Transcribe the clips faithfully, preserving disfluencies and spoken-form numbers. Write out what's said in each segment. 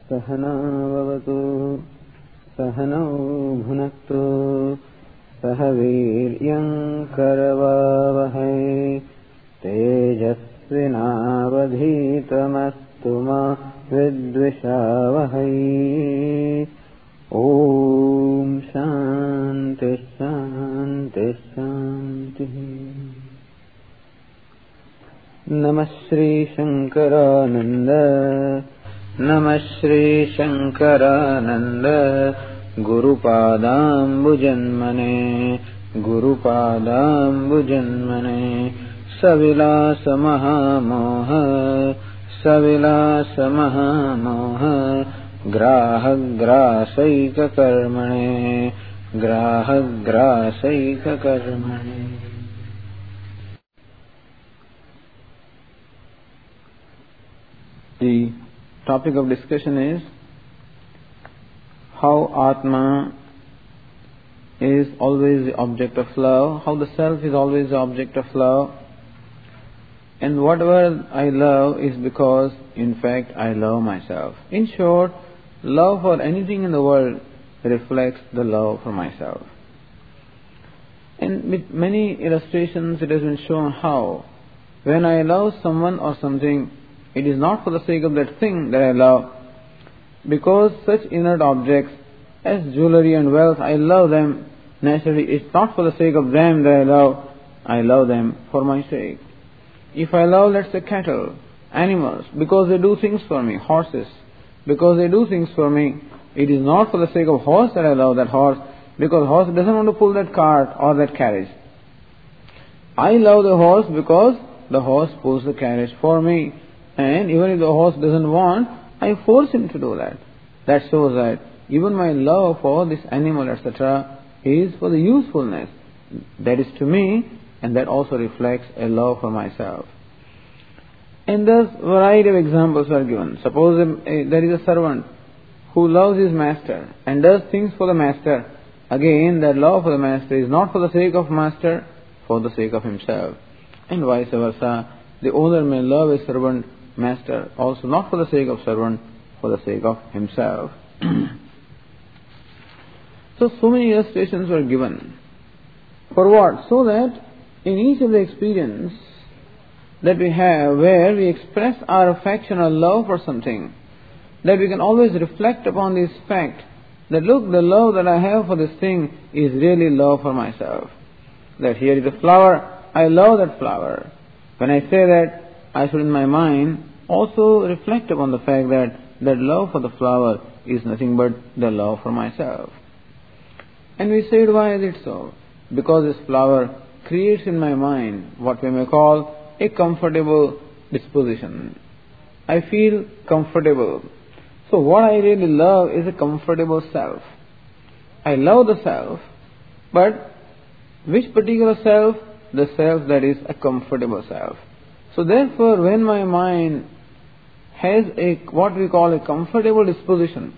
सहना भवतु सहनौ भुनक्तु सह वीर्यं करवावहै तेजस्विनावधीतमस्तु मा विद्विषावहै। ओम शांति शांति शांति। नमः श्री शंकरानंद नमः Shri Shankaranand गुरुपादाम्बुजन्मने गुरुपादाम्बुजन्मने सविलास महामोह सविलास महामोह ग्राहग्रासैककर्मणे ग्राहग्रासैककर्मणे। The topic of discussion is how Atma is always the object of love, how the self is always the object of love, and whatever I love is because in fact I love myself. In short, love for anything in the world reflects the love for myself. And with many illustrations it has been shown how when I love someone or something, it is not for the sake of that thing that I love, because such inert objects as jewelry and wealth, I love them. Naturally, it's not for the sake of them that I love, I love them for my sake. If I love, let's say, cattle, animals, because they do things for me, horses, because they do things for me, it is not for the sake of horse that I love that horse, because horse doesn't want to pull that cart or that carriage. I love the horse because the horse pulls the carriage for me. And even if the horse doesn't want, I force him to do that. That shows that even my love for this animal, et cetera, is for the usefulness. That is to me, and that also reflects a love for myself. And thus, variety of examples are given. Suppose a, a, there is a servant who loves his master and does things for the master. Again, that love for the master is not for the sake of master, for the sake of himself. And vice versa, the owner may love a servant master also not for the sake of servant, for the sake of himself. So, so many illustrations were given. For what? So that in each of the experience that we have where we express our affection or love for something, that we can always reflect upon this fact that look, the love that I have for this thing is really love for myself. That here is a flower, I love that flower. When I say that, I should in my mind also reflect upon the fact that that love for the flower is nothing but the love for myself. And we said, why is it so? Because this flower creates in my mind what we may call a comfortable disposition. I feel comfortable. So what I really love is a comfortable self. I love the self, but which particular self? The self that is a comfortable self. So therefore, when my mind has a what we call a comfortable disposition,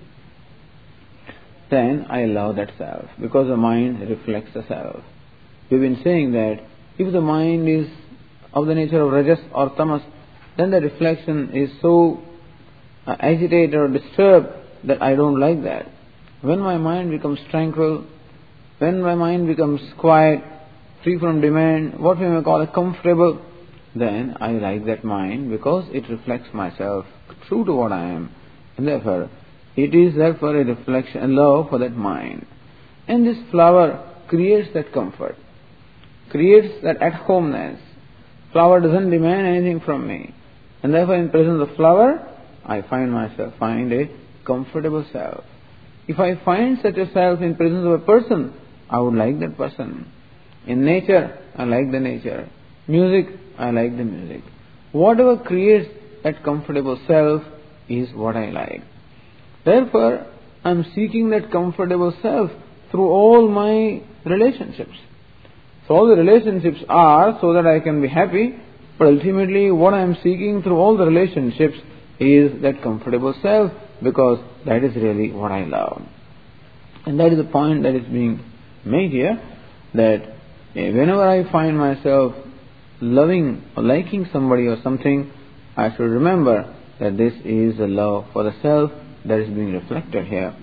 then I love that self, because the mind reflects the self. We've been saying that if the mind is of the nature of rajas or tamas, then the reflection is so uh, agitated or disturbed that I don't like that. When my mind becomes tranquil, when my mind becomes quiet, free from demand, what we may call a comfortable, then I like that mind because it reflects myself, true to what I am. And therefore, it is therefore a reflection, a love for that mind. And this flower creates that comfort, creates that at-homeness. Flower doesn't demand anything from me. And therefore, in presence of flower, I find myself, find a comfortable self. If I find such a self in presence of a person, I would like that person. In nature, I like the nature. Music, I like the music. Whatever creates that comfortable self is what I like. Therefore, I am seeking that comfortable self through all my relationships. So all the relationships are so that I can be happy, but ultimately what I am seeking through all the relationships is that comfortable self, because that is really what I love. And that is the point that is being made here, that whenever I find myself loving or liking somebody or something, I should remember that this is the love for the self that is being reflected here.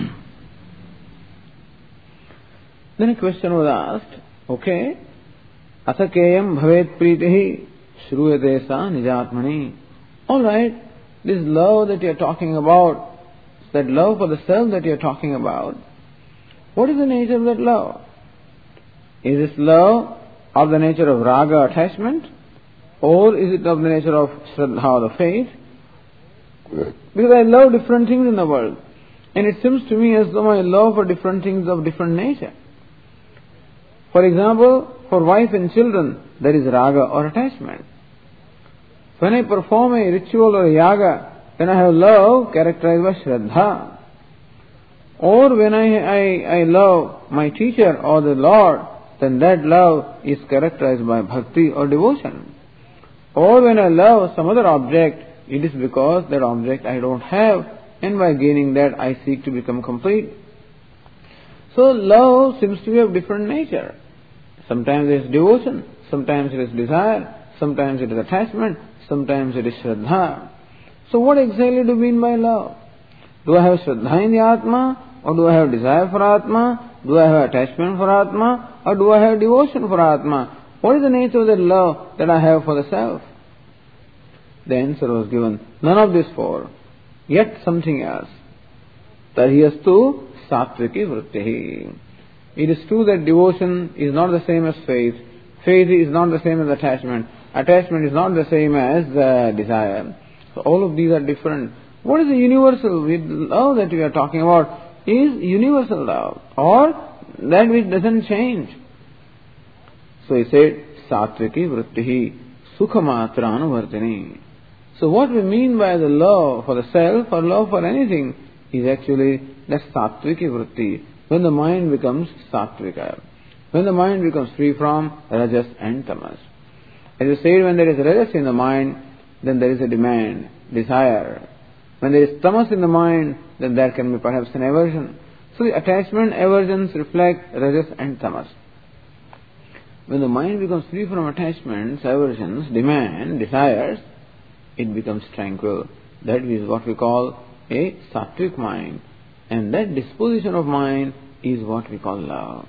Then a question was asked, okay, Athakeyam bhavet pritihi shruyate sa nijatmani. Alright, this love that you are talking about, that love for the self that you are talking about, what is the nature of that love? Is this love of the nature of raga, attachment, or is it of the nature of shraddha, the faith? Because I love different things in the world, and it seems to me as though my love for different things of different nature. For example, for wife and children, there is raga or attachment. When I perform a ritual or a yaga, then I have love characterized by shraddha. Or when I, I, I love my teacher or the Lord, then that love is characterized by bhakti or devotion. Or when I love some other object, it is because that object I don't have, and by gaining that I seek to become complete. So love seems to be of different nature. Sometimes it is devotion, sometimes it is desire, sometimes it is attachment, sometimes it is shraddha. So what exactly do you mean by love? Do I have shraddha in the Atma, or do I have desire for Atma? Do I have attachment for Atma, or do I have devotion for Atma? What is the nature of that love that I have for the self? The answer was given, none of these four, yet something else. Tarhiyastu sattviki vrittihi. It is true that devotion is not the same as faith. Faith is not the same as attachment. Attachment is not the same as uh, desire. So all of these are different. What is the universal love that we are talking about? Is universal love, or that which doesn't change. So he said, sattviki vrittihi sukhamatra. So what we mean by the love for the self or love for anything is actually that sattviki vritti. When the mind becomes sattvika, when the mind becomes free from rajas and tamas. As you said, when there is rajas in the mind, then there is a demand, desire. When there is tamas in the mind, then there can be perhaps an aversion. So the attachment, aversions reflect rajas and tamas. When the mind becomes free from attachments, aversions, demand, desires, it becomes tranquil. That is what we call a sattvic mind. And that disposition of mind is what we call love.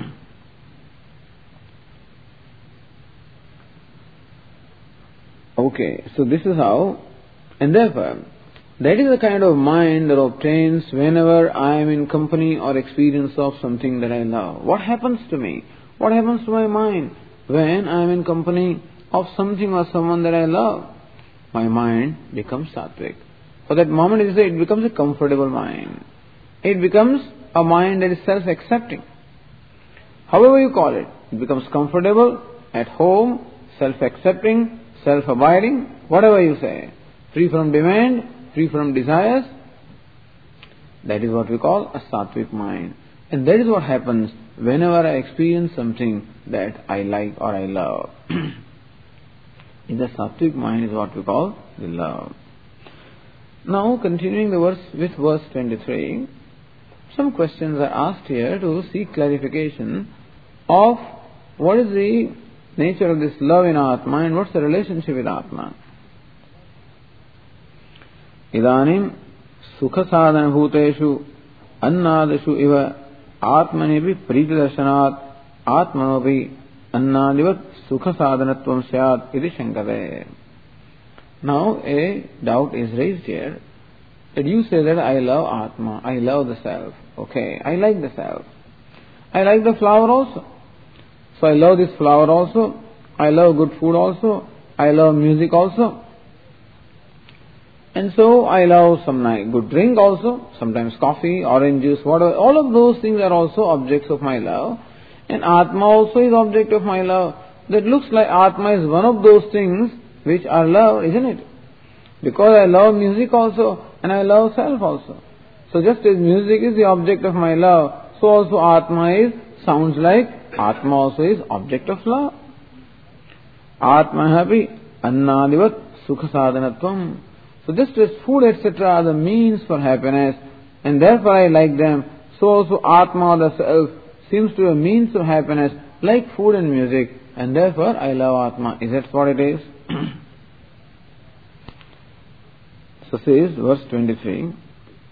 Okay, so this is how, and therefore, that is the kind of mind that obtains whenever I am in company or experience of something that I love. What happens to me? What happens to my mind when I am in company of something or someone that I love? My mind becomes sattvic. For that moment, it, it becomes a comfortable mind. It becomes a mind that is self-accepting. However you call it, it becomes comfortable, at home, self-accepting, self-abiding, whatever you say. Free from demand, free from desires. That is what we call a sattvic mind. And that is what happens whenever I experience something that I like or I love. In the sattvic mind is what we call the love. Now, continuing the verse with verse twenty-three, some questions are asked here to seek clarification of what is the nature of this love in Atma and what's the relationship with Atma. Idanim sukha sadhana bhuteshu annadeshu iva atmanevi priti darshanat atmanopi annadivat sukha sadhanatvam syat iti shankate. Now a doubt is raised here that you say that I love Atma, I love the self. Okay, I like the self. I like the flower also. So I love this flower also. I love good food also. I love music also. And so I love some nice good drink also. Sometimes coffee, orange juice, whatever. All of those things are also objects of my love. And Atma also is object of my love. That looks like Atma is one of those things which are love, isn't it? Because I love music also and I love self also. So just as music is the object of my love, so also Atma is, sounds like Atma also is object of love. Atma hapi annadivat sukha sadhanatvam. So just as food et cetera are the means for happiness, and therefore I like them, so also Atma, the self, seems to be a means of happiness, like food and music, and therefore I love Atma. Is that what it is? So says verse twenty-three,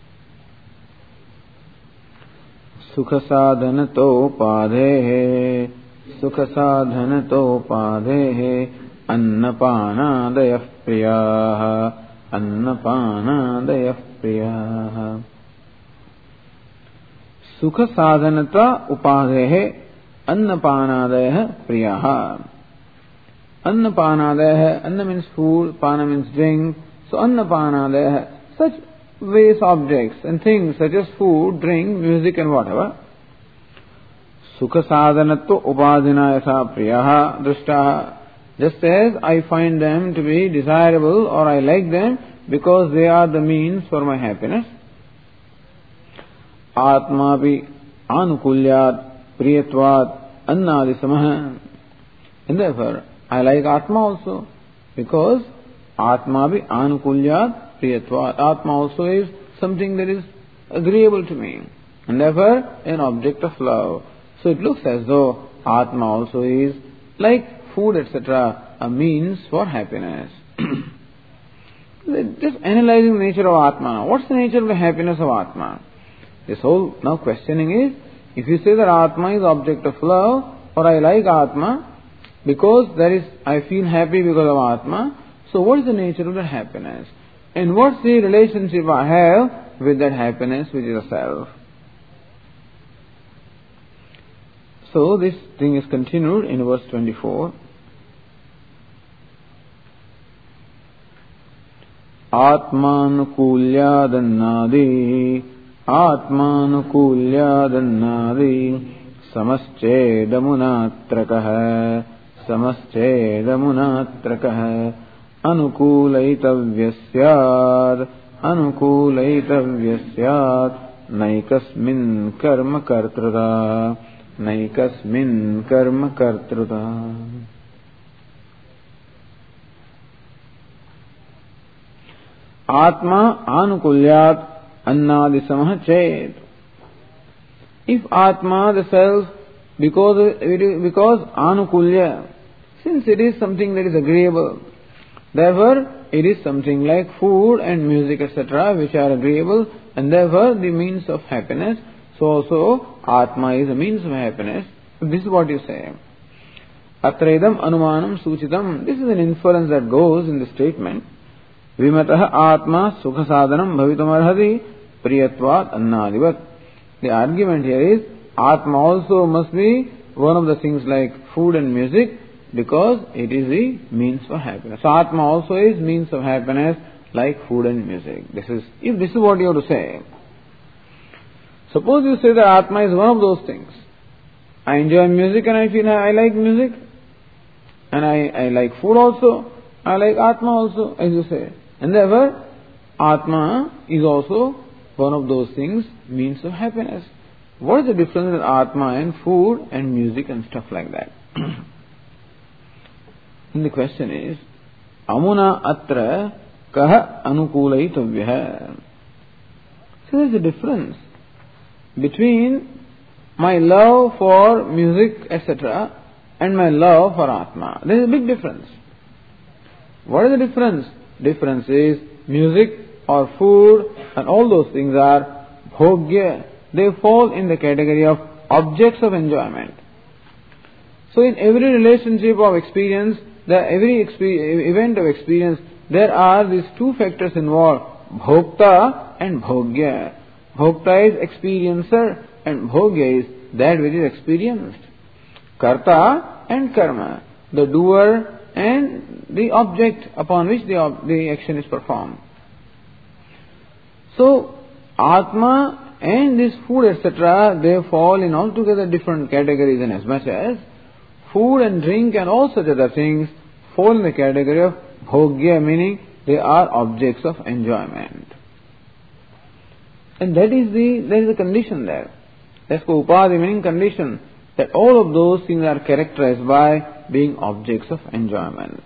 सुख साधन तो पाधे है, सुख साधन तो पाधे है, अन्नपानादय प्रियाः, अन्नपानादय प्रियाः। सुख साधनता उपाधे है, अन्नपानादय प्रियाः। Annapanadaya, Anna means food, Pana means drink. So Annapanadaya, such various objects and things such as food, drink, music and whatever. Sukha sadhanatva upadhina yasa priyaha drishtaha. Just as I find them to be desirable or I like them because they are the means for my happiness. Atmapi anukulyat priyatvat annadisamah. And therefore, I like Atma also, because Atma bhi anukulyat priyatvat. Atma also is something that is agreeable to me, and therefore an object of love. So it looks as though Atma also is, like food, et cetera, a means for happiness. Just analyzing the nature of Atma. What's the nature of the happiness of Atma? This whole now questioning is, if you say that Atma is object of love, or I like Atma, because that is, I feel happy because of Atma. So what is the nature of that happiness? And what's the relationship I have with that happiness which is a self? So this thing is continued in verse twenty-four. Atmanukulyadannadi, Atmanukulyadannadi, Samaschedamунatrakah, Samaschedamунatrakah, Anukulayitavyasyaad, Anukulayitavyasyaad, Naikasmin karma kartrata, Naikasmin karma kartrata. Atma anukulyat annadisamah ched. If Atma, the self, because it is, because anukulya, since it is something that is agreeable, therefore it is something like food and music, et cetera, which are agreeable, and therefore the means of happiness. So also Atma is a means of happiness. This is what you say. Atredam anumanam suchitam. This is an inference that goes in the statement. Vimatah Atma sukha sadhanam bhavitam arhati priyatvat annadivat. The argument here is, Atma also must be one of the things like food and music, because it is the means for happiness. So Atma also is means of happiness like food and music. This is, if this is what you have to say. Suppose you say that Atma is one of those things. I enjoy music and I feel I like music. And I, I like food also. I like Atma also, as you say. And therefore, Atma is also one of those things, means of happiness. What is the difference with Atma and food and music and stuff like that? And the question is, Amuna atra kaha anukulayitavyah. So there is a difference between my love for music, et cetera, and my love for Atma. There is a big difference. What is the difference? Difference is music or food and all those things are bhogya. They fall in the category of objects of enjoyment. So in every relationship of experience, the every exp- event of experience, there are these two factors involved, bhokta and bhogya. Bhokta is experiencer and bhogya is that which is experienced. Karta and karma, the doer and the object upon which the, ob- the action is performed. So, Atma and this food, et cetera, they fall in altogether different categories, in as much as food and drink and all such other things fall in the category of bhogya, meaning they are objects of enjoyment. And that is the, that is the condition there. That's the upadhi, meaning condition, that all of those things are characterized by being objects of enjoyment.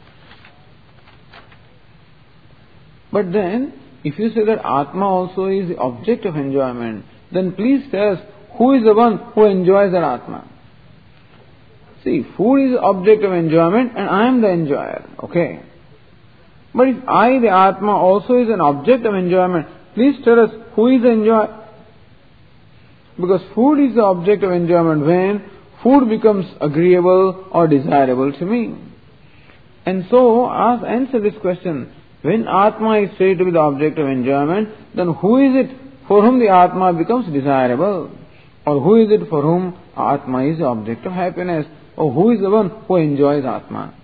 But then, if you say that Atma also is the object of enjoyment, then please tell us, who is the one who enjoys that Atma? See, food is the object of enjoyment and I am the enjoyer, okay? But if I, the Atma, also is an object of enjoyment, please tell us, who is the enjoyer? Because food is the object of enjoyment when food becomes agreeable or desirable to me. And so, ask, answer this question. When Atma is said to be the object of enjoyment, then who is it for whom the Atma becomes desirable? Or who is it for whom Atma is the object of happiness? Or who is the one who enjoys Atma?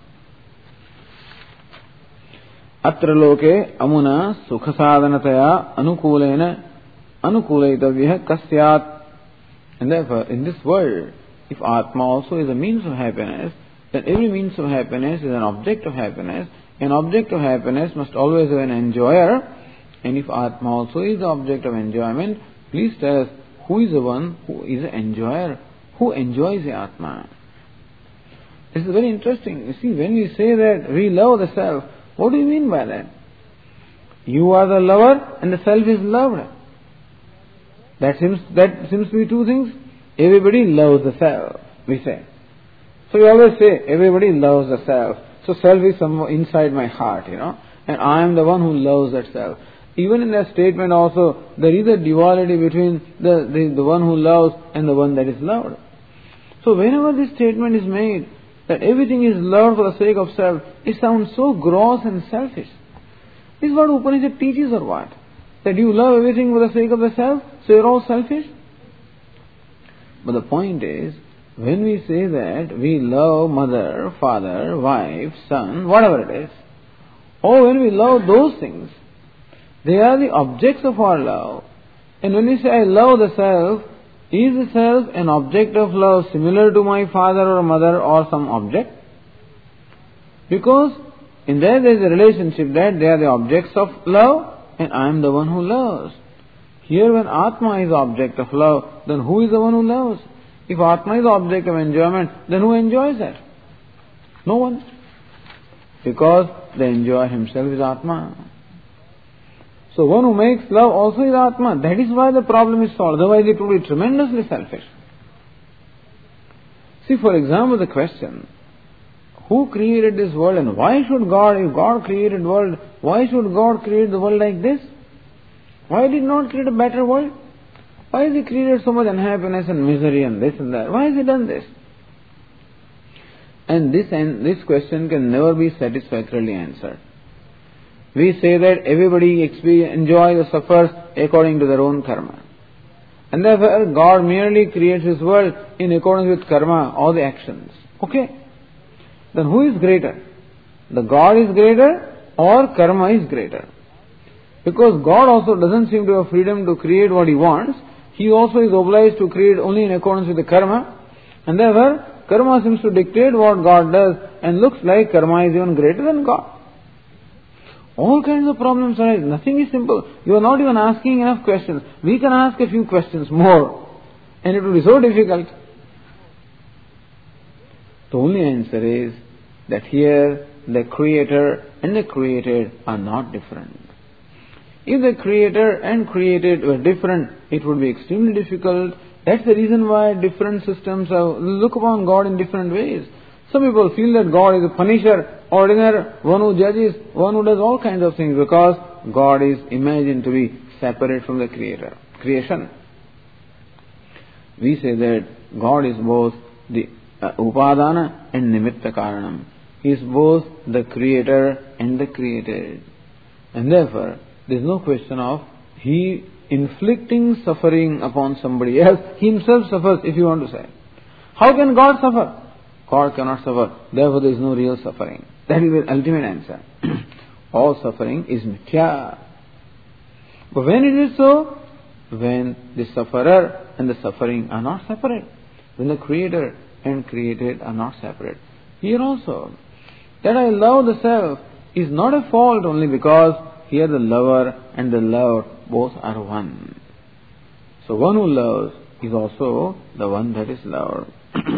Atra loke amuna sukha sadhanataya anukulena anukulayitavya kasyat. And therefore, in this world, if Atma also is a means of happiness, then every means of happiness is an object of happiness. An object of happiness must always have an enjoyer. And if Atma also is the object of enjoyment, please tell us who is the one who is the enjoyer, who enjoys the Atma. This is very interesting. You see, when we say that we love the self, what do you mean by that? You are the lover and the self is loved. That seems, that seems to be two things. Everybody loves the self, we say. So we always say, everybody loves the self. So self is somewhere inside my heart, you know. And I am the one who loves that self. Even in that statement also, there is a duality between the, the, the one who loves and the one that is loved. So whenever this statement is made, that everything is loved for the sake of self, it sounds so gross and selfish. Is what Upanishad teaches or what? That you love everything for the sake of the self, so you're all selfish? But the point is, when we say that we love mother, father, wife, son, whatever it is, or when we love those things, they are the objects of our love. And when we say I love the self, is the self an object of love similar to my father or mother or some object? Because in there there is a relationship that they are the objects of love and I am the one who loves. Here when Atma is the object of love, then who is the one who loves? If Atma is the object of enjoyment, then who enjoys that? No one. Because the enjoyer himself is Atma. So one who makes love also is Atma. That is why the problem is solved. Otherwise it would be tremendously selfish. See, for example, the question, who created this world and why should God, if God created the world, why should God create the world like this? Why did not create a better world? Why has He created so much unhappiness and misery and this and that? Why has He done this? And this, and this question can never be satisfactorily answered. We say that everybody enjoys or suffers according to their own karma. And therefore God merely creates His world in accordance with karma, all the actions. Okay. Then who is greater? The God is greater or karma is greater? Because God also doesn't seem to have freedom to create what He wants. He also is obliged to create only in accordance with the karma. And therefore karma seems to dictate what God does and looks like karma is even greater than God. All kinds of problems arise. Nothing is simple. You are not even asking enough questions. We can ask a few questions more. And it will be so difficult. The only answer is that here the creator and the created are not different. If the creator and created were different, it would be extremely difficult. That's the reason why different systems have, look upon God in different ways. Some people feel that God is a punisher, ordiner, one who judges, one who does all kinds of things because God is imagined to be separate from the creator, creation. We say that God is both the uh, upadana and nimitta karanam. He is both the creator and the created. And therefore, there is no question of He inflicting suffering upon somebody else. He Himself suffers, if you want to say. How can God suffer? God cannot suffer. Therefore, there is no real suffering. That is the ultimate answer. All suffering is mithya. But when it is so, when the sufferer and the suffering are not separate, when the creator and created are not separate. Here also, that I love the self is not a fault only because here the lover and the loved both are one. So one who loves is also the one that is loved.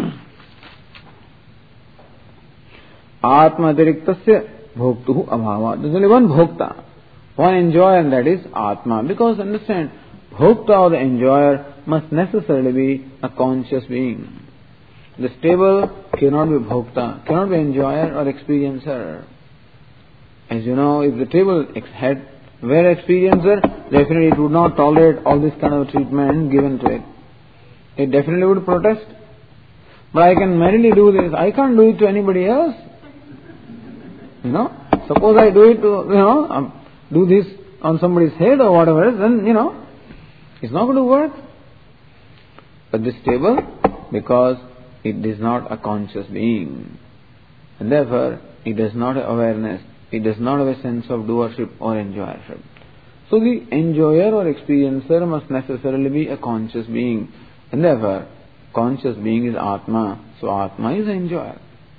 Atma diriktasya bhoktuhu abhava. There is only one bhokta, one enjoyer, and that is Atma. Because understand, bhokta or the enjoyer must necessarily be a conscious being. The stable cannot be bhokta, cannot be enjoyer or experiencer. As you know, if the table had were experiencer, definitely it would not tolerate all this kind of treatment given to it. it definitely would protest. But I can merely do this. I can't do it to anybody else. You know, suppose I do it to, you know, um, do this on somebody's head or whatever, then, you know, it's not going to work. But this table, because it is not a conscious being, and therefore it does not have awareness, it does not have a sense of doership or enjoyership. So the enjoyer or experiencer must necessarily be a conscious being, and therefore conscious being is Atma, so Atma is the enjoyer.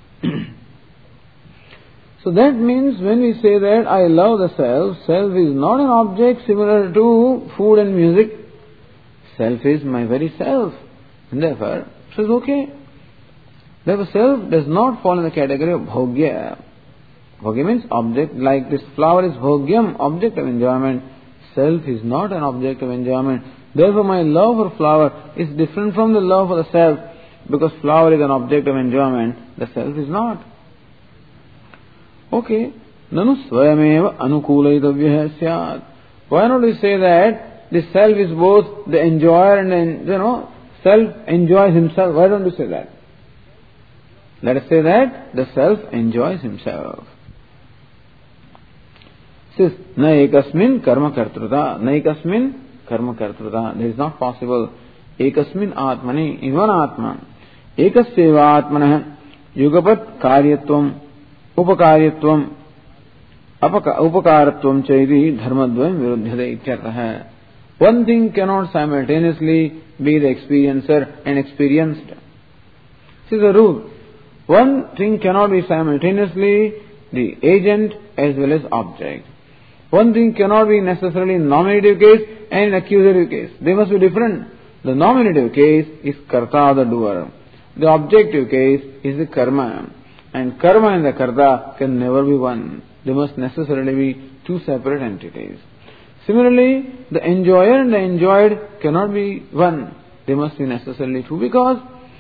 So that means when we say that I love the self, self is not an object similar to food and music. Self is my very self, and therefore it is okay. Therefore self does not fall in the category of bhogya. Bhogya means object, like this flower is bhogyam, object of enjoyment. Self is not an object of enjoyment. Therefore my love for flower is different from the love for the self, because flower is an object of enjoyment, the self is not. Okay, nanu swayameva anukulayitavya syat. Why not we say that the self is both the enjoyer and, you know, self enjoys himself? Why don't we say that? Let us say that the self enjoys himself. Says, na ekasmin karma kartruta, na ekasmin karma kartruta. That is not possible. Ekasmin atmani, in one atma. Ekasyeva atmanah yugapat karyatvam upakaryatvam upakaratvam chaiti dharmadvayam viruddhyate ityartah. One thing cannot simultaneously be the experiencer and experienced. This is a rule. One thing cannot be simultaneously the agent as well as object. One thing cannot be necessarily in nominative case and in accusative case. They must be different. The nominative case is karta, the doer. The objective case is the karma. And karma and the karta can never be one. They must necessarily be two separate entities. Similarly, the enjoyer and the enjoyed cannot be one. They must be necessarily two, because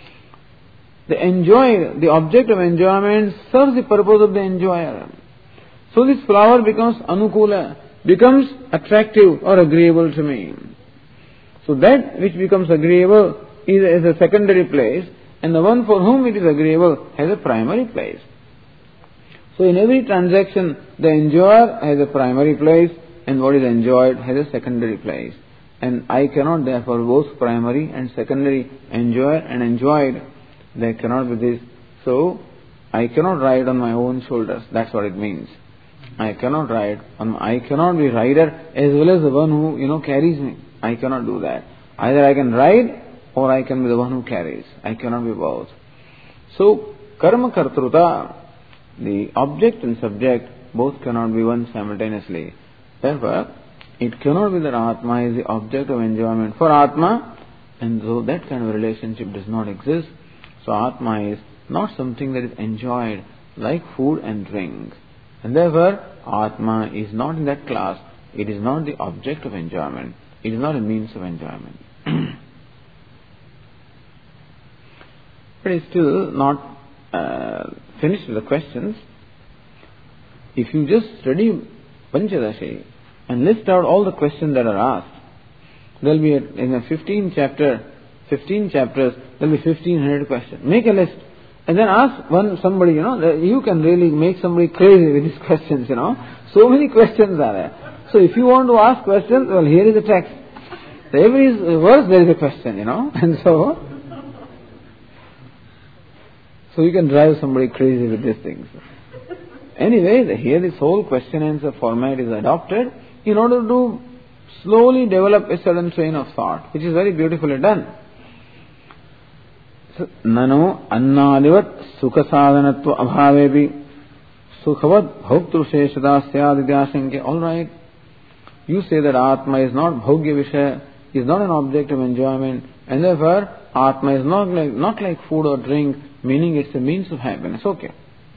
the enjoyer, the object of enjoyment, serves the purpose of the enjoyer. So this flower becomes anukula, becomes attractive or agreeable to me. So that which becomes agreeable is, is a secondary place, and the one for whom it is agreeable has a primary place. So in every transaction, the enjoyer has a primary place, and what is enjoyed has a secondary place. And I cannot therefore both primary and secondary, enjoyer and enjoyed. There cannot be this. So I cannot ride on my own shoulders. That's what it means. I cannot ride on. I cannot be rider as well as the one who, you know, carries me. I cannot do that. Either I can ride or I can be the one who carries. I cannot be both. So karma kartruta, the object and subject, both cannot be one simultaneously. Therefore, it cannot be that Atma is the object of enjoyment for Atma, and so that kind of relationship does not exist. So Atma is not something that is enjoyed like food and drink. And therefore, Atma is not in that class. It is not the object of enjoyment. It is not a means of enjoyment. But it's still not uh, finished with the questions. If you just study Panchadashi and list out all the questions that are asked, there will be, a, in a fifteen chapter, fifteen chapters, there will be fifteen hundred questions. Make a list. And then ask one somebody, you know, you can really make somebody crazy with these questions, you know. So many questions are there. So if you want to ask questions, well, here is the text. So every verse there is a question, you know. And so, so you can drive somebody crazy with these things. Anyway, the, here this whole question answer format is adopted in order to slowly develop a certain train of thought, which is very beautifully done. Nano annadivat sukha sadhanatva abhavevi sukhavat bhoktu sheshada syadidyasankya. All right. You say that Atma is not bhogya vishaya, is not an object of enjoyment, and therefore Atma is not like, not like food or drink, meaning it's a means of happiness. Okay.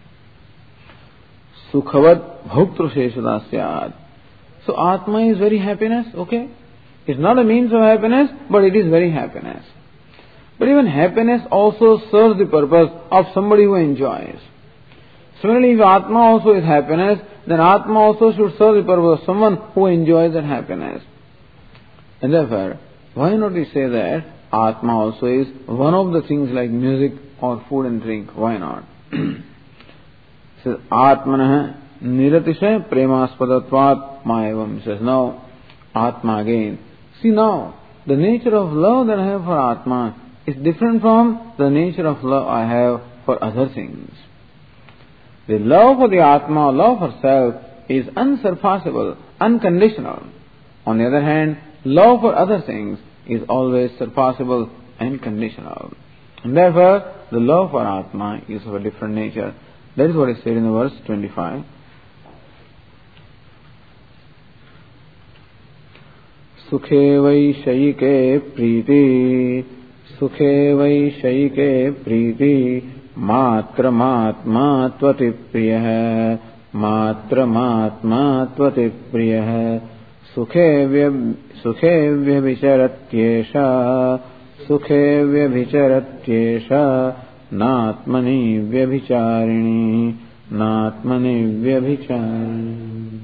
Sukhavat bhoktu sheshada syad. So Atma is very happiness. Okay. It's not a means of happiness, but it is very happiness. But even happiness also serves the purpose of somebody who enjoys. Similarly, if Atma also is happiness, then Atma also should serve the purpose of someone who enjoys that happiness. And therefore, why not we say that Atma also is one of the things like music or food and drink. Why not? Says Atmanah Niratishay Premaspadatvat Mayavam. Says no, Atma again. See now, the nature of love that I have for Atma is different from the nature of love I have for other things. The love for the Atma, love for self, is unsurpassable, unconditional. On the other hand, love for other things is always surpassable and conditional. And therefore, the love for Atma is of a different nature. That is what is said in the verse twenty-five. Sukhe vaishayike priti, sukhe vaishayike priti, matra matma tvati priyah, matra matma tvati priyah, sukhe vyabhicaratyesha, sukhe vyabhicaratyesha, natmani vyabhicharini, natmani vyabhicharini.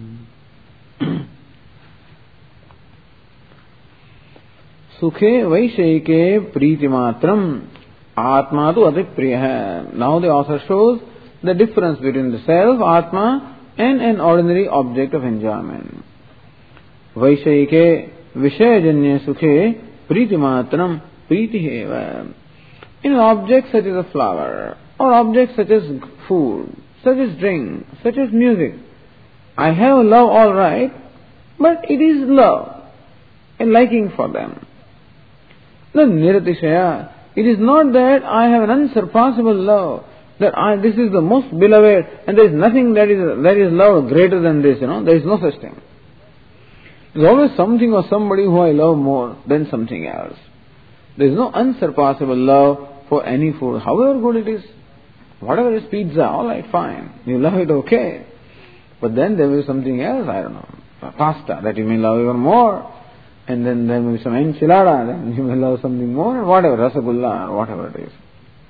Sukhe vaishayike priti matram, Atma tu atipriya. Now the author shows the difference between the self, Atma, and an ordinary object of enjoyment. Vaishayike vishayajanya sukhe priti matram priti heva. In an object such as a flower, or objects such as food, such as drink, such as music, I have love all right, but it is love, a liking for them. The Niratishaya, it is not that I have an unsurpassable love, that I, this is the most beloved, and there is nothing that is, that is love greater than this, you know, there is no such thing. There is always something or somebody who I love more than something else. There is no unsurpassable love for any food, however good it is. Whatever is pizza, alright, fine. You love it, okay. But then there will be something else, I don't know, pasta, that you may love even more. And then there may be some enchilada, then you may love something more, or whatever, rasagulla, or whatever it is.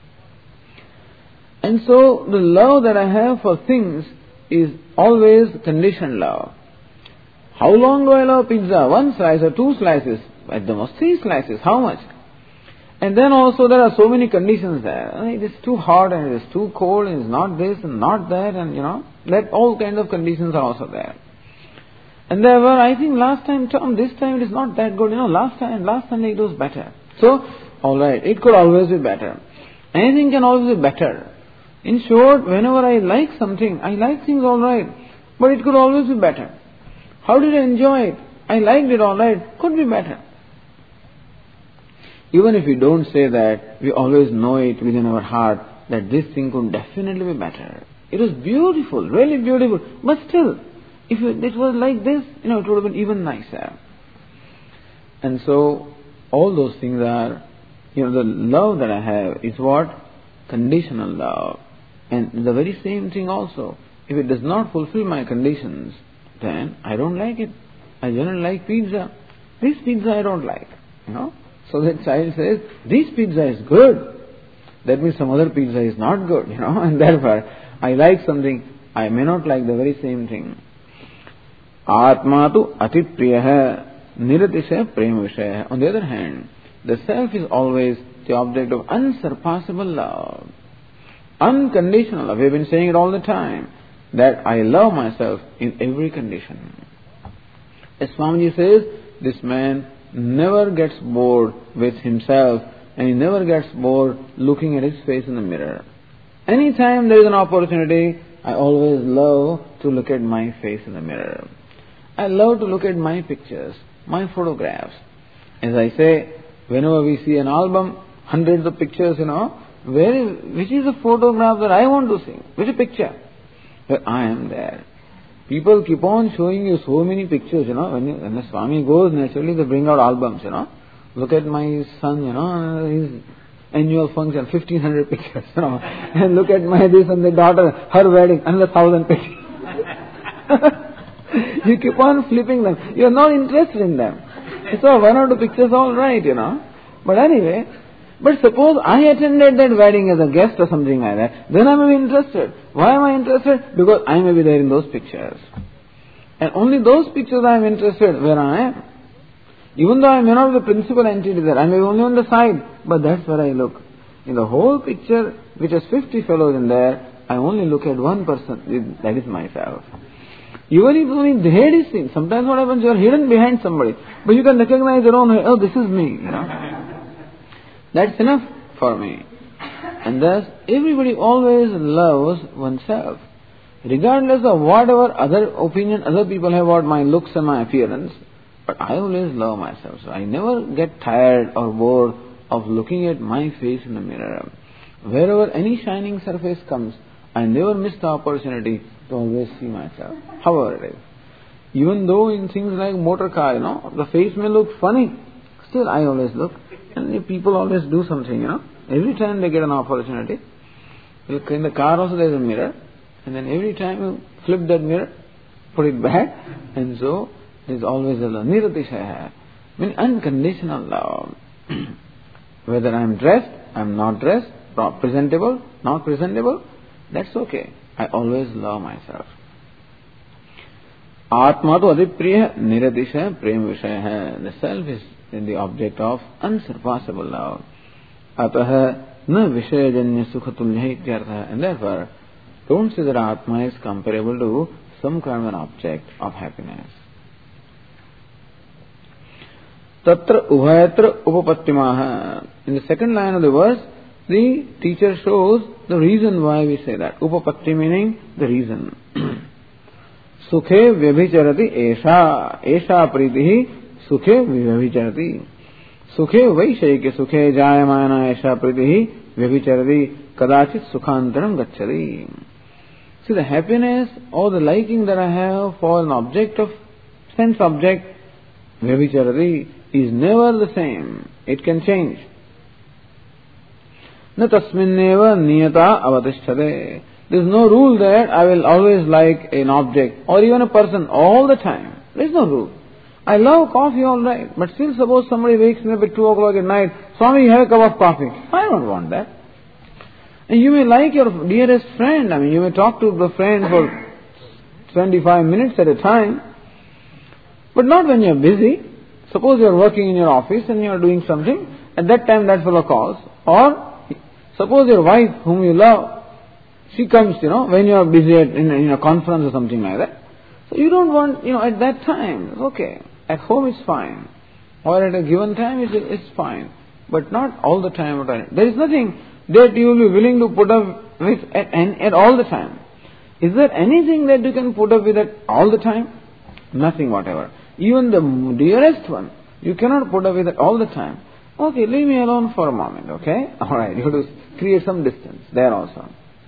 And so, the love that I have for things is always conditioned love. How long do I love pizza? One slice or two slices? At the most three slices. How much? And then also there are so many conditions there. It is too hot and it is too cold and it is not this and not that, and you know, that all kinds of conditions are also there. And there were, I think last time, Tom, this time it is not that good. You know, last time, last time it was better. So, alright, it could always be better. Anything can always be better. In short, whenever I like something, I like things alright, but it could always be better. How did I enjoy it? I liked it alright, could be better. Even if we don't say that, we always know it within our heart that this thing could definitely be better. It was beautiful, really beautiful, but still, if it was like this, you know, it would have been even nicer. And so, all those things are, you know, the love that I have is what? Conditional love. And the very same thing also, if it does not fulfill my conditions, then I don't like it. I generally like pizza. This pizza I don't like, you know. So the child says, this pizza is good. That means some other pizza is not good, you know, and therefore I like something, I may not like the very same thing. Atma tu atipriyaha niratisha prema vishaya. On the other hand, the self is always the object of unsurpassable love. Unconditional love. We have been saying it all the time, that I love myself in every condition. As Swamiji says, this man never gets bored with himself and he never gets bored looking at his face in the mirror. Anytime there is an opportunity, I always love to look at my face in the mirror. I love to look at my pictures, my photographs. As I say, whenever we see an album, hundreds of pictures, you know, where is, which is the photograph that I want to see? Which is a picture? Where I am there. People keep on showing you so many pictures, you know. When, you, when the Swami goes, naturally they bring out albums, you know. Look at my son, you know, his annual function, fifteen hundred pictures, you know. And look at my this and the daughter, her wedding, another thousand pictures. You keep on flipping them. You are not interested in them. So one or two pictures, all right, you know. But anyway, but suppose I attended that wedding as a guest or something like that, then I may be interested. Why am I interested? Because I may be there in those pictures. And only those pictures I am interested where I am. Even though I may not be the principal entity there, I may be only on the side, but that's where I look. In the whole picture, which has fifty fellows in there, I only look at one person, that is myself. Even if only the head is seen, sometimes what happens, you are hidden behind somebody, but you can recognize your own head, oh, this is me, you know. That's enough for me. And thus, everybody always loves oneself. Regardless of whatever other opinion other people have about my looks and my appearance, but I always love myself. So I never get tired or bored of looking at my face in the mirror. Wherever any shining surface comes, I never miss the opportunity to always see myself, however it is. Even though in things like motor car, you know, the face may look funny, still I always look. And people always do something, you know. Every time they get an opportunity, look in the car also there is a mirror, and then every time you flip that mirror, put it back, and so there is always a love. Niratishaya, meaning unconditional love. Whether I am dressed, I am not dressed, presentable, not presentable, that's okay. I always love myself. Atma to adipriya niratishaya prem vishaya. The self is the object of unsurpassable love. Ataha na vishayajanya sukhatulya ityartha. And therefore, don't say that Atma is comparable to some kind of an object of happiness. Tatra ubhayatra upapattimaha. In the second line of the verse, the teacher shows the reason why we say that. Upapatti meaning the reason. Sukhe vyabhicharati esha. Esha pritihi sukhe vyabhicharati. Sukhe vaishayike sukhe jayamana esha pritihi vyabhicharati kadachit sukhantaram gacchati. See, the happiness or the liking that I have for an object of sense object, vyabhicharati, is never the same. It can change. Na tasminneva niyata avatishtade. There is no rule that I will always like an object or even a person all the time. There is no rule. I love coffee all right, but still suppose somebody wakes me up at two o'clock at night, Swami, have a cup of coffee. I don't want that. And you may like your dearest friend. I mean, you may talk to the friend for twenty-five minutes at a time, but not when you are busy. Suppose you are working in your office and you are doing something, at that time that fellow calls. Or suppose your wife, whom you love, she comes, you know, when you are busy at, in, in a conference or something like that. So you don't want, you know, at that time, okay. At home it's fine. Or at a given time it's, it's fine. But not all the time. There is nothing that you will be willing to put up with at, at all the time. Is there anything that you can put up with at all the time? Nothing whatever. Even the dearest one, you cannot put up with it all the time. Okay, leave me alone for a moment, okay? Alright, you have to create some distance there also.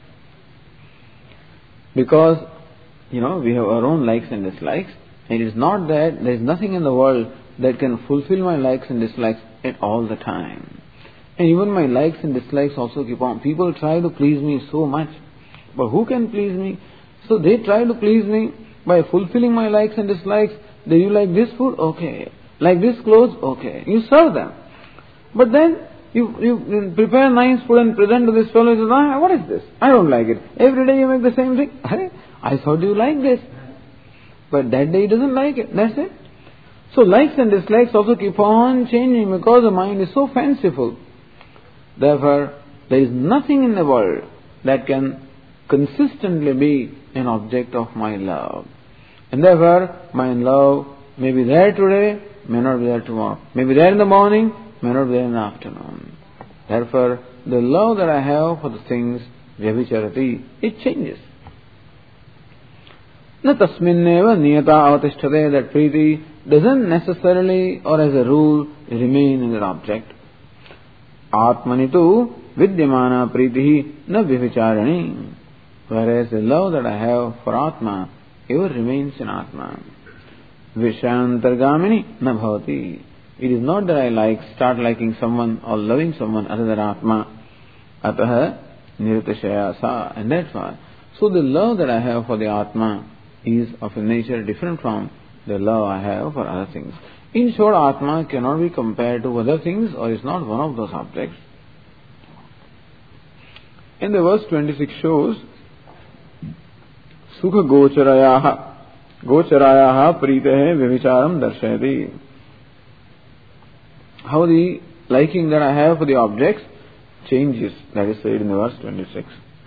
Because, you know, we have our own likes and dislikes. It is not that there is nothing in the world that can fulfill my likes and dislikes at all the time. And even my likes and dislikes also keep on. People try to please me so much. But who can please me? So they try to please me by fulfilling my likes and dislikes. Do you like this food? Okay. Like this clothes? Okay. You serve them. But then you, you prepare nice food and present to this fellow. He says, ah, what is this? I don't like it. Every day you make the same thing. I thought you liked this. But that day he doesn't like it. That's it. So likes and dislikes also keep on changing because the mind is so fanciful. Therefore, there is nothing in the world that can consistently be an object of my love. And therefore, my love may be there today, may not be there tomorrow. May be there in the morning, may not be there in the afternoon. Therefore, the love that I have for the things, vyabhicharati, it changes. Na tasminneva niyata avatishtade, that priti doesn't necessarily or as a rule remain in that object. Atmanitu vidyamana pritihi na vyabhicharani. Whereas the love that I have for Atma ever remains in Atma. Vishayantargamini na bhavati. It is not that I like, start liking someone or loving someone other than Atma. Ataha niratishaya sa. And that's why. So the love that I have for the Atma is of a nature different from the love I have for other things. In short, Atma cannot be compared to other things or is not one of those objects. And the verse twenty-six shows Sukha gocharayaha gocharayaha pritehe vyabhicharam darshayati. how the liking that I have for the objects changes. That is said in the verse twenty-six.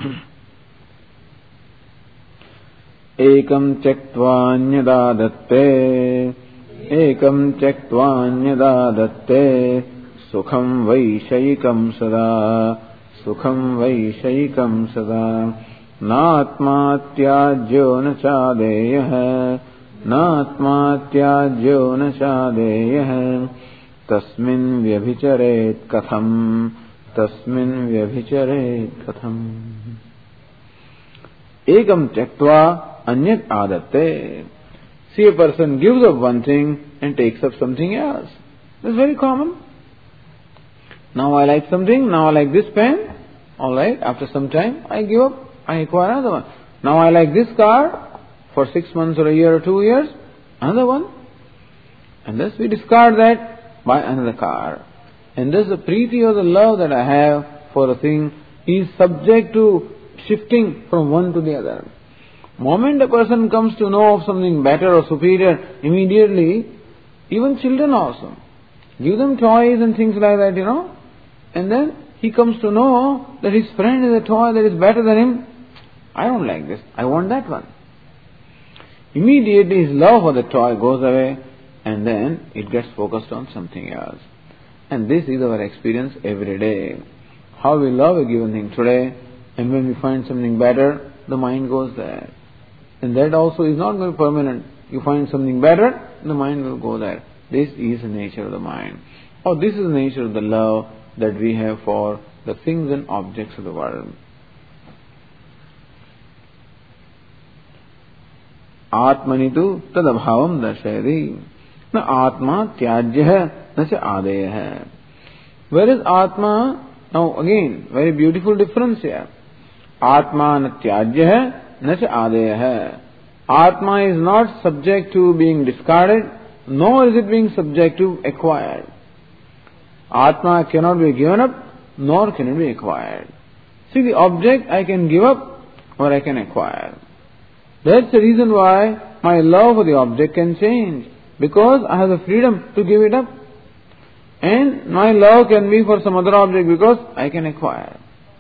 Ekam tyaktvaanyadadatte ekam tyaktvaanyadadatte sukham vaishayikam sada sukham vaishayikam sada natma tyajyo na chadeyah natma tyajyo na chadeyah tasmin vyabhicharet katham tasmin vyabhicharet katham. Ekam tyaktva anyat adatte. See, a person gives up one thing and takes up something else. That's very common. Now I like something, now I like this pen. Alright, after some time I give up, I acquire another one. Now I like this car for six months or a year or two years, another one. And thus we discard that, buy another car. And thus the preeti or the love that I have for a thing is subject to shifting from one to the other. Moment a person comes to know of something better or superior, immediately, even children also, give them toys and things like that, you know, and then he comes to know that his friend is a toy that is better than him. I don't like this, I want that one. Immediately his love for the toy goes away, and then it gets focused on something else. And this is our experience every day. How we love a given thing today, and when we find something better, the mind goes there. And that also is not going to be permanent. You find something better, the mind will go there. This is the nature of the mind. Or this is the nature of the love that we have for the things and objects of the world. Atmanitu tadabhavam darshayati. Na atma tyajyah na cha adeyah. Where is atma? Now again, very beautiful difference here. Atma na tyajyah na cha adeyah. Atma is not subject to being discarded, nor is it being subject to acquired. Atma cannot be given up, nor can it be acquired. See, the object I can give up or I can acquire. That's the reason why my love for the object can change, because I have the freedom to give it up. And my love can be for some other object because I can acquire.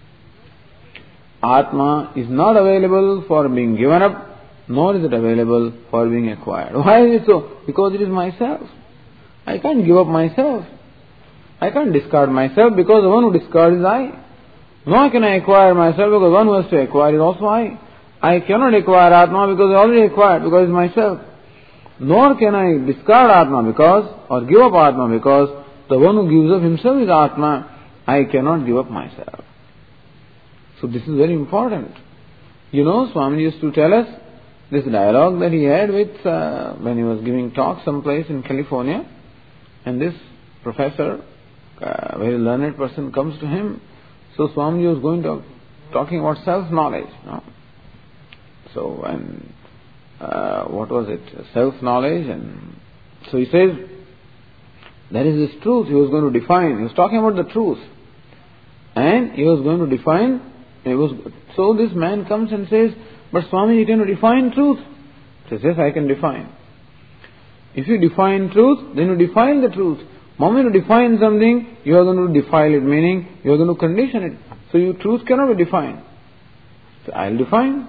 Atma is not available for being given up, nor is it available for being acquired. Why is it so? Because it is myself. I can't give up myself. I can't discard myself because the one who discards is I. Nor can I acquire myself because one who has to acquire is also I. I cannot acquire Atma because I already acquired, because it's myself. Nor can I discard Atma because, or give up Atma because the one who gives up himself is Atma. I cannot give up myself. So this is very important. You know, Swami used to tell us this dialogue that he had with, uh, when he was giving talk someplace in California, and this professor, a very learned person, comes to him. So Swami was going to, talking about self-knowledge. No? So, and uh, what was it? Self-knowledge. And so he says, there is this truth he was going to define. He was talking about the truth. And he was going to define, he was, so this man comes and says, but Swami, you can define truth. He says, yes, I can define. If you define truth, then you define the truth. The moment you define something, you are going to defile it, meaning you are going to condition it. So your truth cannot be defined. So I'll define.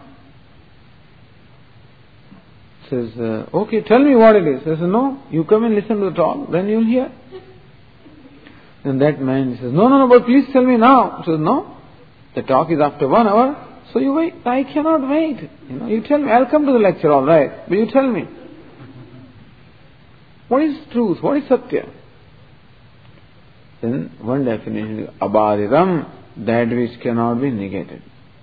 Says, uh, okay, tell me what it is. Says, no, you come and listen to the talk, then you'll hear. Then that man says, no, no, no, but please tell me now. Says, no, the talk is after one hour, so you wait. I cannot wait. You know, you tell me, I'll come to the lecture, all right, but you tell me. What is truth? What is Satya? Then one definition is abaditam, that which cannot be negated.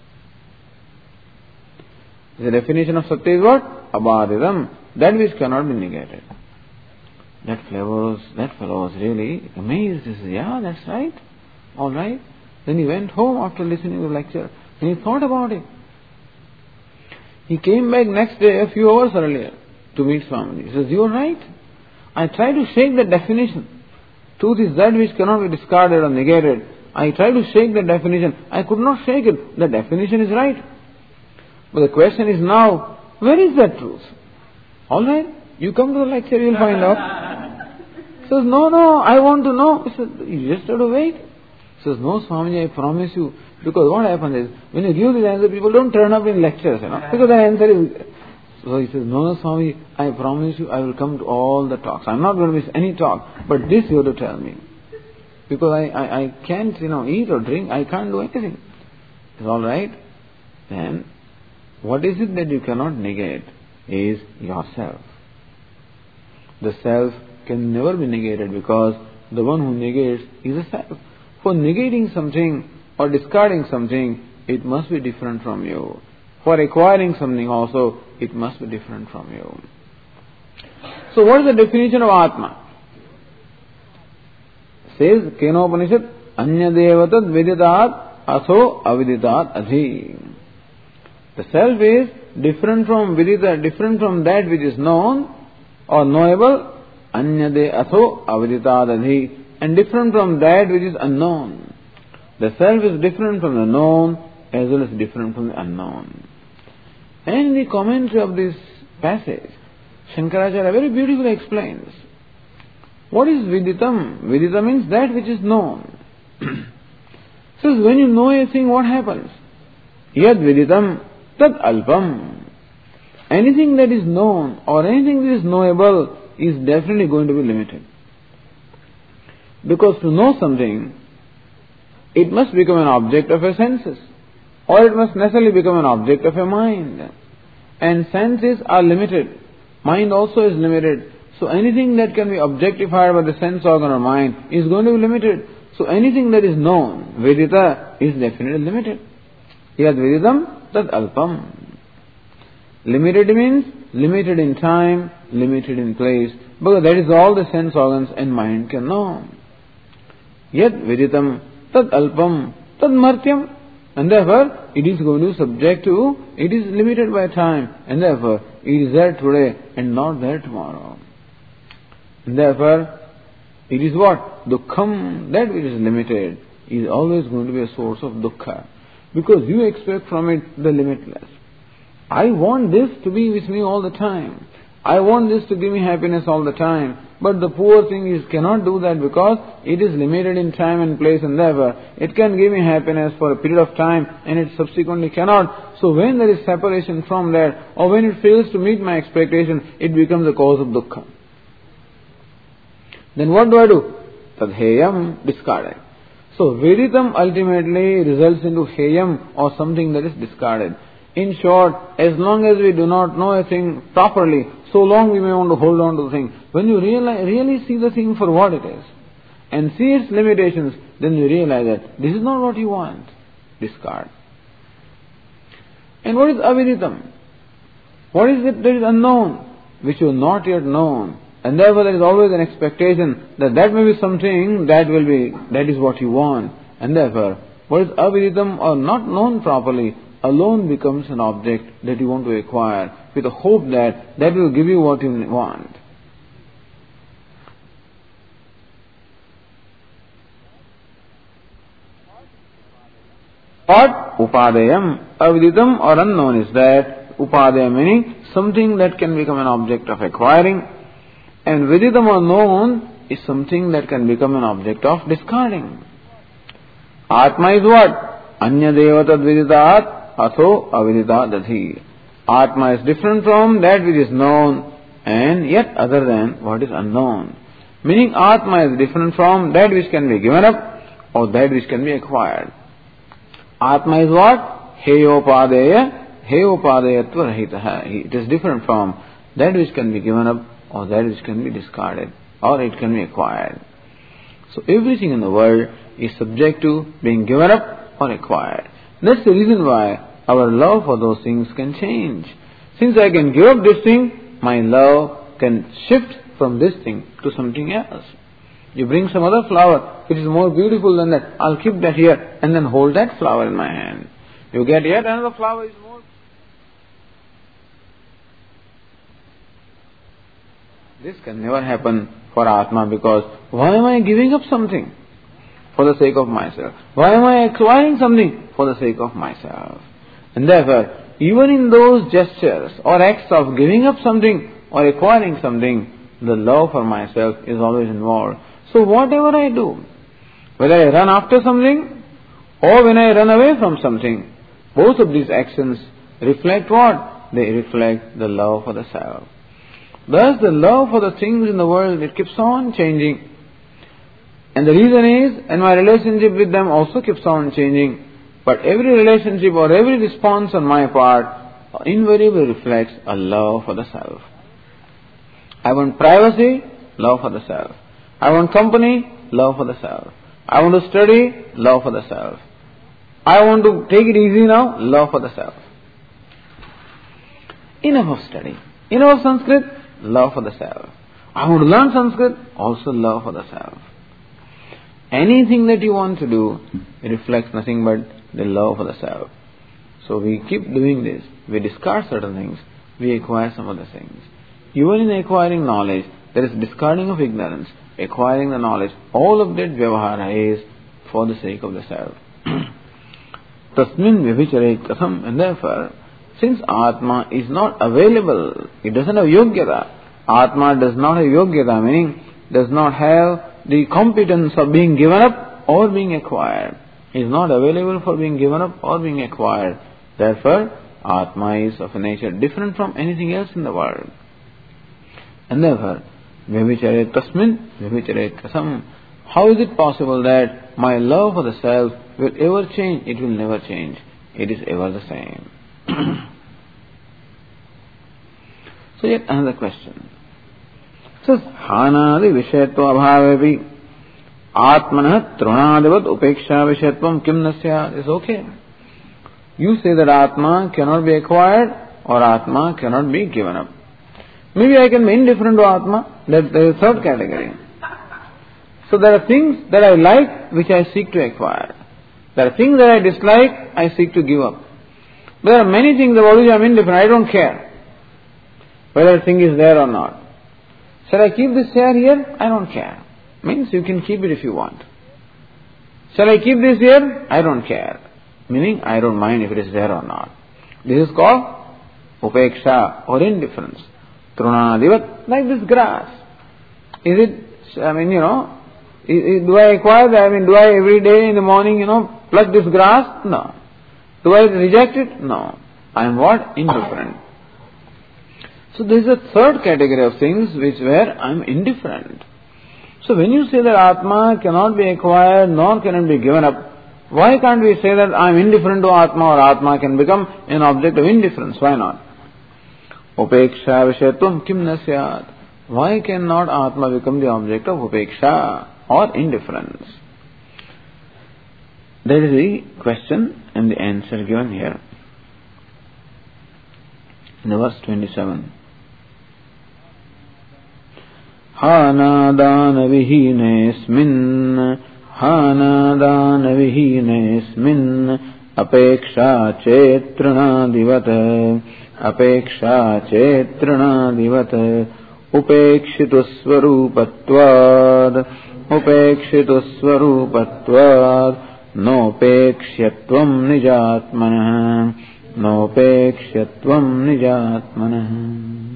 The definition of Satya is what? Abaditam, that which cannot be negated. That fellow was, that fellow was really amazed. He said, yeah, that's right. All right. Then he went home after listening to the lecture and he thought about it. He came back next day, a few hours earlier, to meet Swami. He says, you're right. I tried to shake the definition. Truth is that which cannot be discarded or negated. I tried to shake the definition. I could not shake it. The definition is right. But the question is now, where is that truth? All right, you come to the lecture, you'll find out. So He says, no, no, I want to know. He says, you just have to wait. He says, no, Swamiji, I promise you. Because what happens is, when you give this answer, people don't turn up in lectures, you know, because the answer is... So he says, no, no, Swami, I promise you I will come to all the talks. I'm not going to miss any talk, but this you have to tell me. Because I, I, I can't, you know, eat or drink, I can't do anything. It's all right. Then, what is it that you cannot negate is yourself. The self can never be negated because the one who negates is a self. For negating something or discarding something, it must be different from you. For acquiring something also, it must be different from you. So what is the definition of Atma? Says Kenopanishad, Anya devatad viditat aso aviditat adhi. The self is different from vidita, different from that which is known or knowable, Anya de aso aviditat adhi, and different from that which is unknown. The self is different from the known as well as different from the unknown. And the commentary of this passage, Shankaracharya very beautifully explains. What is viditam? Vidita means that which is known. Says, when you know a thing, what happens? Yad viditam tat alpam. Anything that is known or anything that is knowable is definitely going to be limited. Because to know something, it must become an object of your senses. Or it must necessarily become an object of your mind. And senses are limited. Mind also is limited. So anything that can be objectified by the sense organ or mind is going to be limited. So anything that is known, Vedita, is definitely limited. Yad Veditam, tad alpam. Limited means limited in time, limited in place, because that is all the sense organs and mind can know. Yad Veditam, tad alpam, tad martyam. And therefore, it is going to be subject to, it is limited by time, and therefore, it is there today and not there tomorrow. And therefore, it is what? Dukkham, that which is limited, is always going to be a source of dukkha. Because you expect from it the limitless. I want this to be with me all the time. I want this to give me happiness all the time. But the poor thing is cannot do that because it is limited in time and place, and therefore it can give me happiness for a period of time and it subsequently cannot. So when there is separation from that, or when it fails to meet my expectation, it becomes the cause of dukkha. Then what do I do? Tadheyam, discarded. So Veditam ultimately results into heyam, or something that is discarded. In short, as long as we do not know a thing properly, so long we may want to hold on to the thing. When you realize, really see the thing for what it is, and see its limitations, then you realize that this is not what you want. Discard. And what is aviditam? What is it that is unknown, which you have not yet known? And therefore there is always an expectation that that may be something that will be, that is what you want. And therefore, what is aviditam or not known properly, alone becomes an object that you want to acquire with the hope that that will give you what you want. What? Upadayam. Aviditam or unknown is that. Upadayam meaning something that can become an object of acquiring. And Viditam or known is something that can become an object of discarding. Atma is what? Anya devatad viditat aso aviditat dadhi. Atma is different from that which is known and yet other than what is unknown. Meaning Atma is different from that which can be given up or that which can be acquired. Atma is what? Heyopadeya, heyopadeyatva rahitaha. It is different from that which can be given up or that which can be discarded or it can be acquired. So everything in the world is subject to being given up or acquired. That's the reason why our love for those things can change. Since I can give up this thing, my love can shift from this thing to something else. You bring some other flower which is more beautiful than that. I'll keep that here and then hold that flower in my hand. You get yet another flower is more. This can never happen for Atma, because why am I giving up something for the sake of myself? Why am I acquiring something for the sake of myself? And therefore, even in those gestures or acts of giving up something or acquiring something, the love for myself is always involved. So whatever I do, whether I run after something or when I run away from something, both of these actions reflect what? They reflect the love for the self. Thus the love for the things in the world, it keeps on changing. And the reason is, and my relationship with them also keeps on changing. But every relationship or every response on my part invariably reflects a love for the self. I want privacy, love for the self. I want company, love for the self. I want to study, love for the self. I want to take it easy now, love for the self. Enough of study. Enough of Sanskrit, love for the self. I want to learn Sanskrit, also love for the self. Anything that you want to do reflects nothing but the love for the self. So we keep doing this. We discard certain things. We acquire some other things. Even in acquiring knowledge, there is discarding of ignorance, acquiring the knowledge. All of that vyavahara is for the sake of the self. Tasmin vyabhichare katham. And therefore, since Atma is not available, it doesn't have yogyata. Atma does not have yogyata, meaning does not have the competence of being given up or being acquired. Is not available for being given up or being acquired. Therefore, Atma is of a nature different from anything else in the world. And therefore, vyabhichare tasmin, vyabhichare kasam. How is it possible that my love for the self will ever change? It will never change. It is ever the same. So yet another question. It says, Hanadi vishayatva abhavevi atmanah trunadivat upeksha vishayatvam kim nasya. It's okay. You say that Atma cannot be acquired or Atma cannot be given up. Maybe I can be indifferent to Atma. That there is a third category. So there are things that I like which I seek to acquire. There are things that I dislike, I seek to give up. There are many things about which I am indifferent. I don't care whether the thing is there or not. Shall I keep this chair here? I don't care. Means you can keep it if you want. Shall I keep this here? I don't care. Meaning I don't mind if it is there or not. This is called upeksha or indifference. Trunadivat, like this grass. Is it, I mean, you know, do I acquire that? I mean, do I every day in the morning, you know, pluck this grass? No. Do I reject it? No. I am what? Indifferent. So there is a third category of things which where I am indifferent. So when you say that Atma cannot be acquired nor can it be given up, why can't we say that I am indifferent to Atma or Atma can become an object of indifference? Why not? Upeksha vishayatvam kim nasyat. Why cannot Atma become the object of upeksha or indifference? That is the question and the answer given here. In the verse twenty-seven. Hanadana vihinesmin Hanadana vihinesmin apeksha chetranadivat apeksha chetranadivat upekshitusvarupatvad upekshitusvarupatvad nopekshyatvam nijatmanah nopekshyatvam nijatmanah.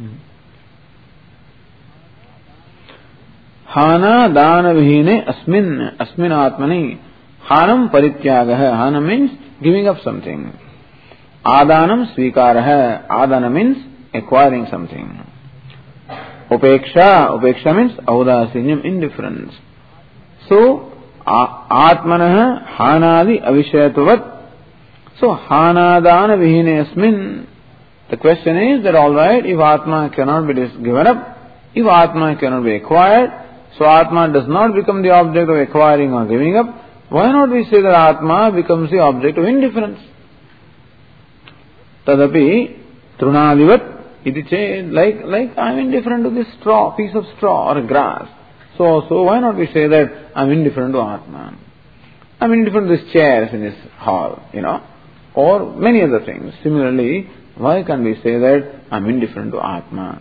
Hana dana vihine asmin asmin atmani. Hanam parityagah. Hana means giving up something. Adanam svikarah. Adana means acquiring something. Upeksha. Upeksha means audasinyam, indifference. So, atmanah hanadi avishayatvat. So, hanadana vihine asmin. The question is that alright, if Atma cannot be given up, if Atma cannot be acquired, so Atma does not become the object of acquiring or giving up, why not we say that Atma becomes the object of indifference? Tadapi trunadivat iti che, like, like I am indifferent to this straw, piece of straw or grass. So, so why not we say that I am indifferent to Atma? I am indifferent to these chairs in this hall, you know, or many other things. Similarly, why can't we say that I am indifferent to Atma?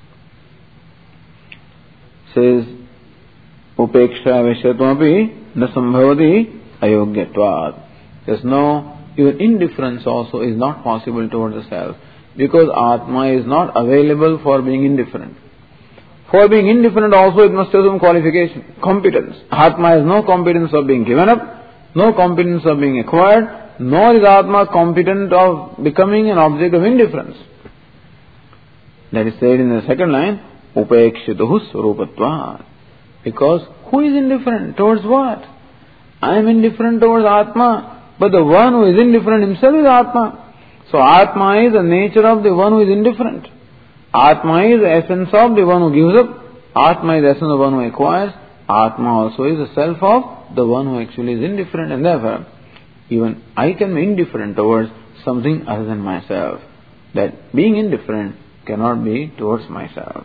Says, upeksha vishayatvapi na sambhavati ayogyatvat. There's no, even indifference also is not possible towards the self, because Atma is not available for being indifferent. For being indifferent also it must have some qualification, competence. Atma has no competence of being given up, no competence of being acquired, nor is Atma competent of becoming an object of indifference. That is said in the second line, Upekshituhu Swarupatvat. Because who is indifferent? Towards what? I am indifferent towards Atma, but the one who is indifferent himself is Atma. So Atma is the nature of the one who is indifferent. Atma is the essence of the one who gives up. Atma is the essence of the one who acquires. Atma also is the self of the one who actually is indifferent, and therefore even I can be indifferent towards something other than myself. That being indifferent cannot be towards myself.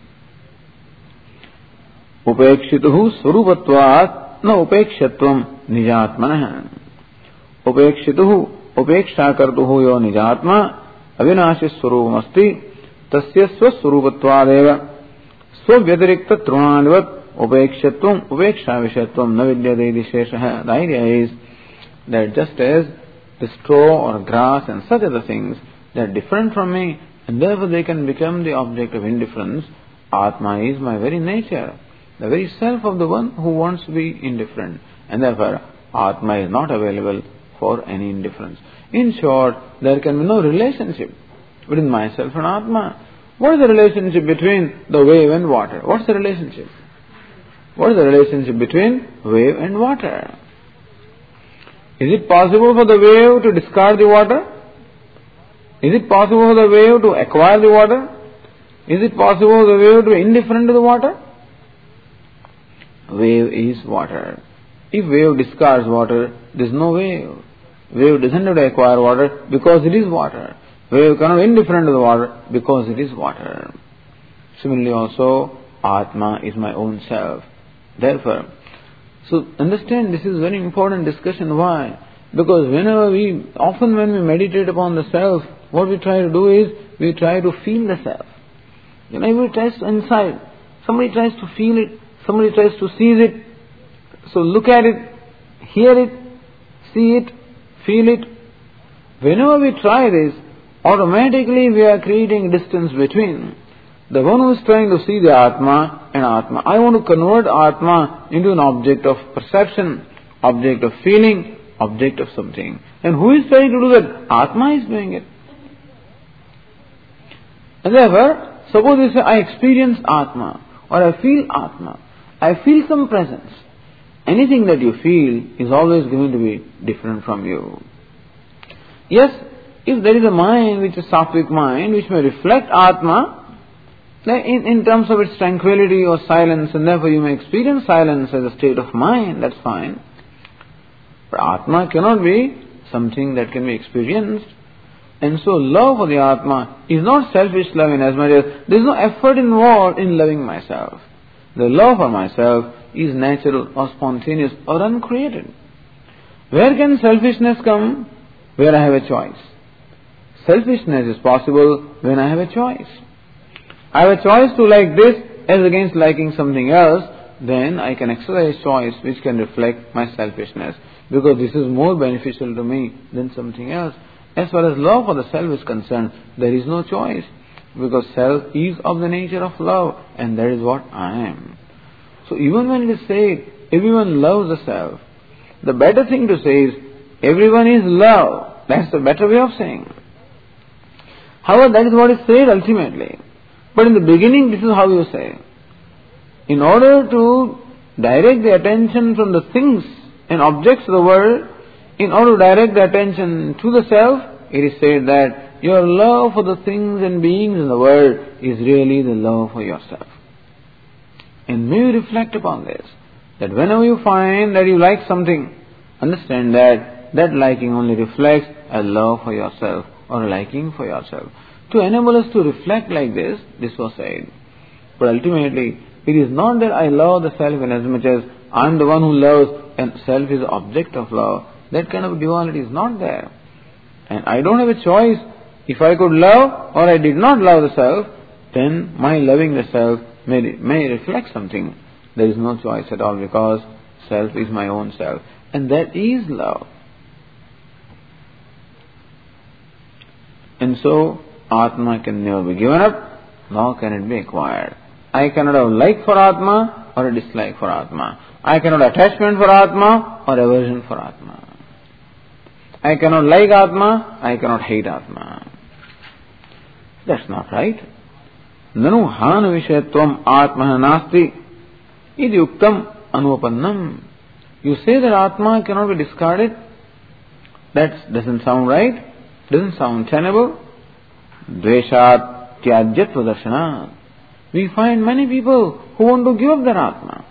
Upekshituhu Swarupatvat na upekshatvam nijatmanah. Upekshituhu upeksha kartuhu yo nijatma avinashi swarupamasti tasya swaswarupattvadeva swavyatirikta trunalivat upekshitvam upeksha vishatvam na vidyate disheshaha. The idea is that just as the straw or grass and such other things, they are different from me and therefore they can become the object of indifference, Atma is my very nature, the very self of the one who wants to be indifferent, and therefore Atma is not available for any indifference. In short, there can be no relationship between myself and Atma. What is the relationship between the wave and water? What's the relationship? What is the relationship between wave and water? Is it possible for the wave to discard the water? Is it possible for the wave to acquire the water? Is it possible for the wave to be indifferent to the water? Wave is water. If wave discards water, there is no wave. Wave doesn't have to acquire water because it is water. Wave cannot be indifferent to the water because it is water. Similarly also, Atma is my own self. Therefore, so understand this is very important discussion. Why? Because whenever we, often when we meditate upon the self, what we try to do is, we try to feel the self. You know, everybody tries to inside. Somebody tries to feel it. Somebody tries to seize it. So look at it, hear it, see it, feel it. Whenever we try this, automatically we are creating distance between the one who is trying to see the Atma and Atma. I want to convert Atma into an object of perception, object of feeling, object of something. And who is trying to do that? Atma is doing it. And therefore, suppose you say, I experience Atma, or I feel Atma, I feel some presence. Anything that you feel is always going to be different from you. Yes, if there is a mind which is sattvic mind, which may reflect Atma, in, in terms of its tranquility or silence, and therefore you may experience silence as a state of mind, that's fine. But Atma cannot be something that can be experienced. And so love for the Atma is not selfish love in as much as there is no effort involved in loving myself. The love for myself is natural or spontaneous or uncreated. Where can selfishness come? Where I have a choice. Selfishness is possible when I have a choice. I have a choice to like this as against liking something else, then I can exercise choice which can reflect my selfishness, because this is more beneficial to me than something else. As far as love for the self is concerned, there is no choice, because self is of the nature of love, and that is what I am. So even when it is said, everyone loves the self, the better thing to say is, everyone is love. That's the better way of saying. However, that is what is said ultimately. But in the beginning, this is how you say. In order to direct the attention from the things and objects of the world, in order to direct the attention to the self, it is said that your love for the things and beings in the world is really the love for yourself. And may you reflect upon this, that whenever you find that you like something, understand that that liking only reflects a love for yourself or a liking for yourself. To enable us to reflect like this, this was said. But ultimately, it is not that I love the self in as much as I am the one who loves and self is the object of love. That kind of duality is not there. And I don't have a choice. If I could love or I did not love the self, then my loving the self may, may reflect something. There is no choice at all, because self is my own self. And that is love. And so, Atma can never be given up, nor can it be acquired. I cannot have like for Atma or a dislike for Atma. I cannot have attachment for Atma or aversion for Atma. I cannot like Atma, I cannot hate Atma. That's not right. Nanu han vishayatvam atma nasti idi uktam anupannam. You say that Atma cannot be discarded. That doesn't sound right. Doesn't sound tenable. Dveshat tyajyatva darshanat. We find many people who want to give up their Atma.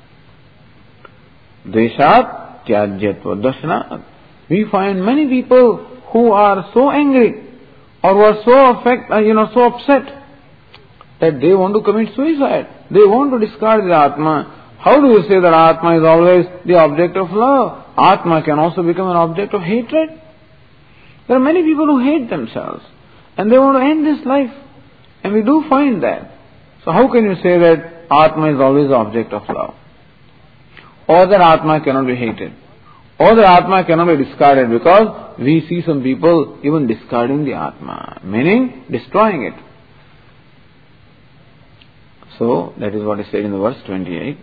Dveshat tyajyatva darshanat. We find many people who are so angry or who are so affect, uh, you know, so upset that they want to commit suicide. They want to discard the Atma. How do you say that Atma is always the object of love? Atma can also become an object of hatred. There are many people who hate themselves and they want to end this life. And we do find that. So how can you say that Atma is always the object of love? Or that Atma cannot be hated? Or that Atma cannot be discarded? Because we see some people even discarding the Atma, meaning destroying it. So that is what is said in the verse twenty-eight.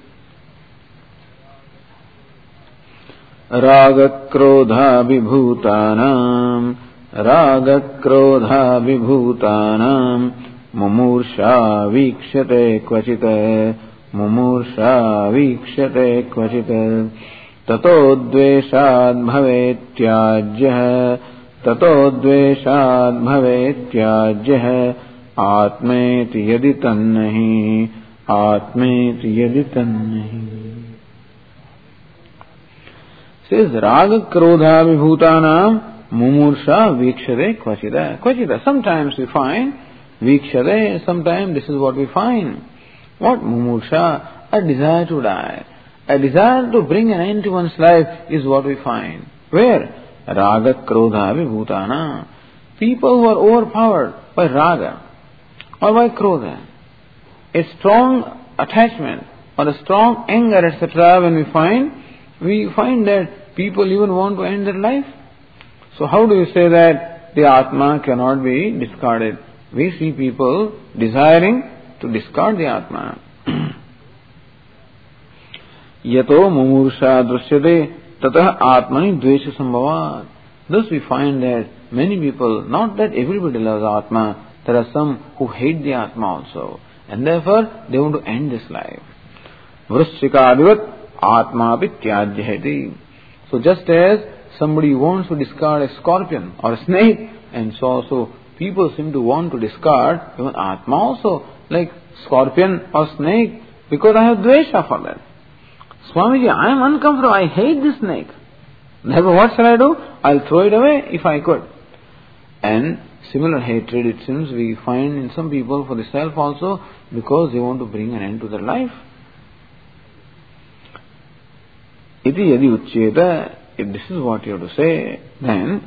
Raga krodha vibhutanam Raga krodha vibhutanam Mumursha vikshate kvachita Mumursha vikshate kvachita Tato dveshad bhavet tyajyah Tato dveshad bhavet tyajyah Atmeti yadi tannahi Atmeti yadi tannahi. Says Raga Krodha Vibhutanam Mumursha Vikshade Kvachida. Kvachida. Sometimes we find Vikshade, sometimes this is what we find. What Mumursha? A desire to die. A desire to bring an end to one's life is what we find. Where? Raga Krodha Vibhutana. People who are overpowered by Raga or by Krodha. A strong attachment or a strong anger, et cetera, when we find, we find that people even want to end their life. So how do you say that the Atma cannot be discarded? We see people desiring to discard the Atma. Yato mumursha drusyate tatah atmani dvesha sambhavat. Thus we find that many people, not that everybody loves Atma, there are some who hate the Atma also. And therefore they want to end this life. Vrishchikadivat Atma pityajyahati. So just as somebody wants to discard a scorpion or a snake, and so also people seem to want to discard even Atma also, like scorpion or snake, because I have dvesha for that. Swamiji, I am uncomfortable, I hate this snake. Therefore what shall I do? I'll throw it away if I could. And similar hatred, it seems, we find in some people for the self also, because they want to bring an end to their life. Iti yadi uchcheta, if this is what you have to say, then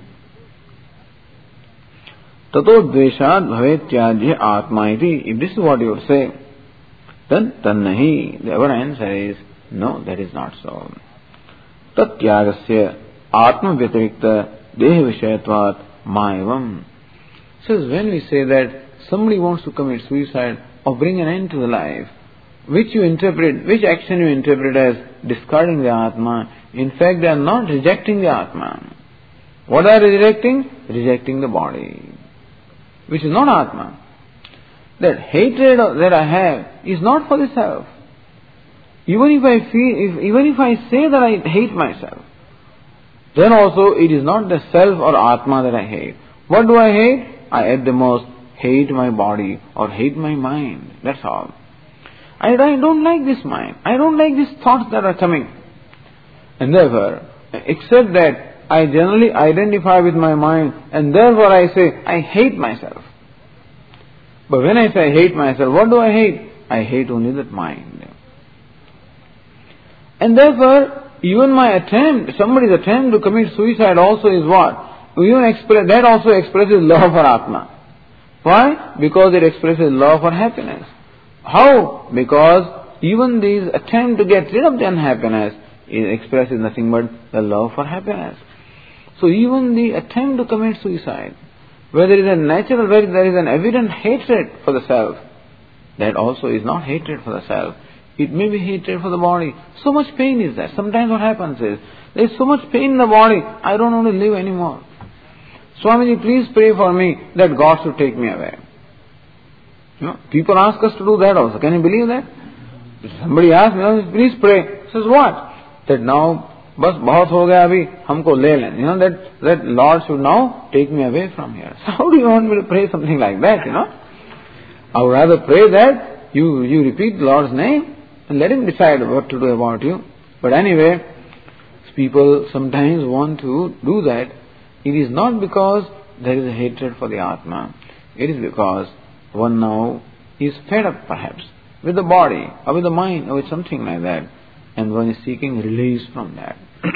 tato dveshad bhavet tyajya atma iti, if this is what you have to say, then tannahi, the other answer is, no, that is not so. Tat tyagasya atma vyatirikta deha vishayatvat maevam. Says when we say that somebody wants to commit suicide or bring an end to the life, which you interpret, which action you interpret as discarding the Atma, in fact they are not rejecting the Atma. What are they rejecting? Rejecting the body, which is not Atma. That hatred that I have is not for the self. Even if I feel, if, even if I say that I hate myself, then also it is not the self or Atma that I hate. What do I hate? I at the most hate my body or hate my mind. That's all. I, I don't like this mind. I don't like these thoughts that are coming. And therefore, except that I generally identify with my mind, and therefore I say, I hate myself. But when I say I hate myself, what do I hate? I hate only that mind. And therefore, even my attempt, somebody's attempt to commit suicide also is what? Even express, that also expresses love for Atma. Why? Because it expresses love for happiness. How? Because even this attempt to get rid of the unhappiness, it expresses nothing but the love for happiness. So even the attempt to commit suicide, where there is a natural, where there is an evident hatred for the self, that also is not hatred for the self. It may be hatred for the body. So much pain is there. Sometimes what happens is, there is so much pain in the body, I don't want to live anymore. Swamiji, please pray for me that God should take me away. You know, people ask us to do that also. Can you believe that? If somebody asks me, please pray. Says what? That now, bas bahut ho gaya abhi, humko le len. You know, that, that Lord should now take me away from here. So how do you want me to pray something like that, you know? I would rather pray that you, you repeat the Lord's name and let Him decide what to do about you. But anyway, people sometimes want to do that. It is not because there is a hatred for the Atma. It is because one now is fed up perhaps with the body or with the mind or with something like that, and one is seeking release from that.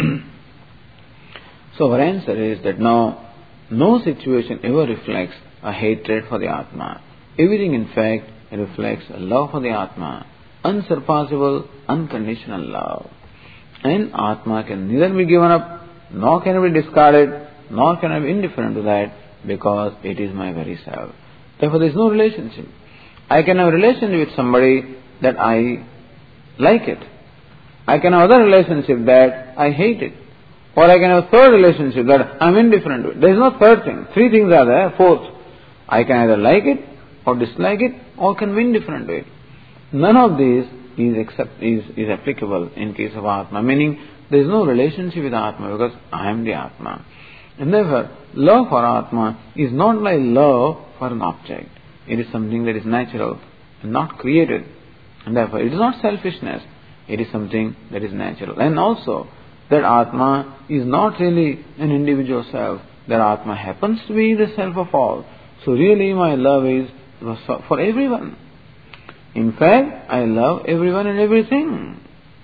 So our answer is that now no situation ever reflects a hatred for the Atma. Everything in fact reflects a love for the Atma, unsurpassable, unconditional love. And Atma can neither be given up, nor can it be discarded, nor can I be indifferent to that, because it is my very self. Therefore there is no relationship. I can have a relationship with somebody that I like it. I can have other relationship that I hate it. Or I can have a third relationship that I am indifferent to it. There is no third thing. Three things are there. Fourth, I can either like it or dislike it or can be indifferent to it. None of these is, accept, is, is applicable in case of Atma. Meaning there is no relationship with Atma because I am the Atma. And therefore, love for Atma is not like love for an object. It is something that is natural and not created. And therefore, it is not selfishness. It is something that is natural. And also, that Atma is not really an individual self. That Atma happens to be the self of all. So really my love is for everyone. In fact, I love everyone and everything.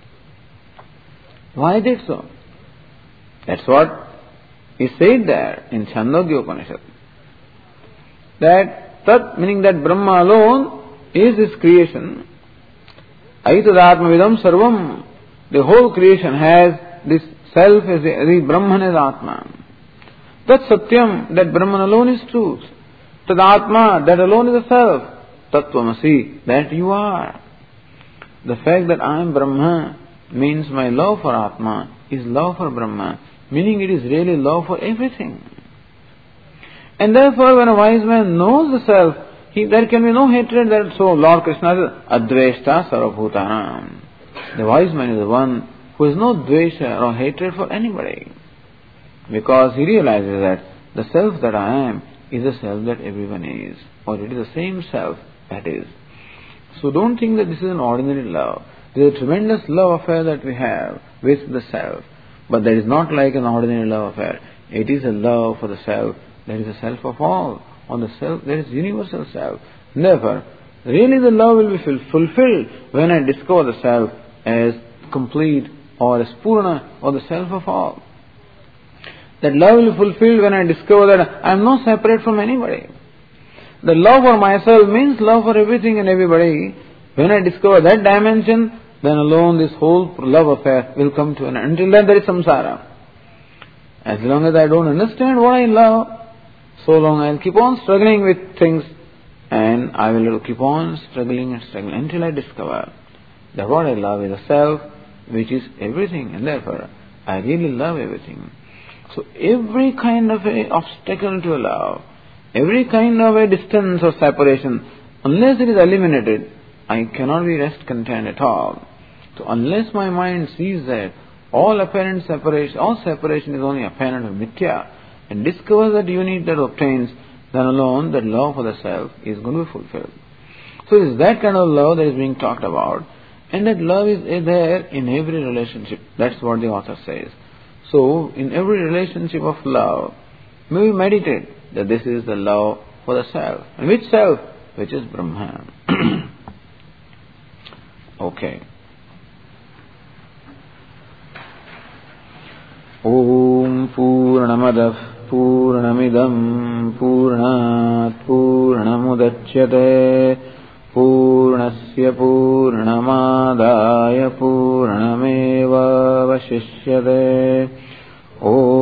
Why is it so? That's what is said there in Chandogya Upanishad. That Tat, meaning that Brahma alone is this creation. Aitadatmavidam sarvam. The whole creation has this self as the, the Brahman as Atma. Tat Satyam, that Brahman alone is truth. Tad Atma, that alone is the self. Tattvamasi, that you are. The fact that I am Brahma means my love for Atma is love for Brahma, meaning it is really love for everything. And therefore, when a wise man knows the self, he, there can be no hatred there. So Lord Krishna says, Adveshta Sarvabhutanam. The wise man is the one who has no dvesha or hatred for anybody. Because he realizes that the self that I am is the self that everyone is. Or it is the same self that is. So don't think that this is an ordinary love. There is a tremendous love affair that we have with the self. But that is not like an ordinary love affair. It is a love for the self that is the self of all. On the self, there is universal self. Therefore, really the love will be fulfilled when I discover the self as complete or as Purna or the self of all. That love will be fulfilled when I discover that I am not separate from anybody. The love for myself means love for everything and everybody. When I discover that dimension, then alone this whole love affair will come to an end. Until then there is samsara. As long as I don't understand what I love, so long I will keep on struggling with things, and I will keep on struggling and struggling until I discover that what I love is a self which is everything, and therefore I really love everything. So every kind of a obstacle to love, every kind of a distance or separation, unless it is eliminated, I cannot be rest content at all. So unless my mind sees that all apparent separation, all separation is only apparent or mithya, and discovers that unity that obtains, then alone that love for the self is going to be fulfilled. So it is that kind of love that is being talked about, and that love is there in every relationship. That's what the author says. So in every relationship of love, may we meditate that this is the love for the self. And which self? Which is Brahman. Okay. Om Purnamadav Purnamidam Purnat Purnamudachyate Purnasya Purnamadaya Purnameva Vashishyate.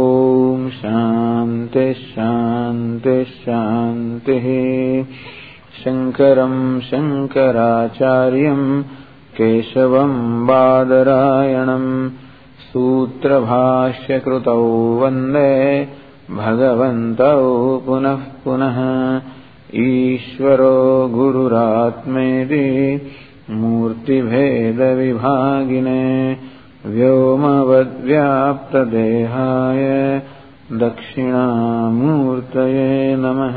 Om Shanti Shanti Shanti शङ्करं शङ्कराचार्यं केशवं बादरायणं सूत्रभाष्यकृतौ वन्दे भगवन्तौ पुनः पुनः। ईश्वरो गुरुरात्मेति मूर्तिभेदविभागिने व्योमवद्व्याप्तदेहाय दक्षिणामूर्तये नमः।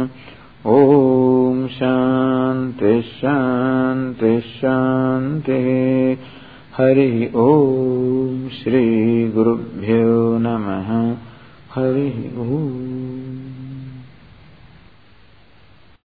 ॐ शान्ति शान्ति शान्तिः। हरिः ॐ श्रीगुरुभ्यो नमः। हरिः ॐ।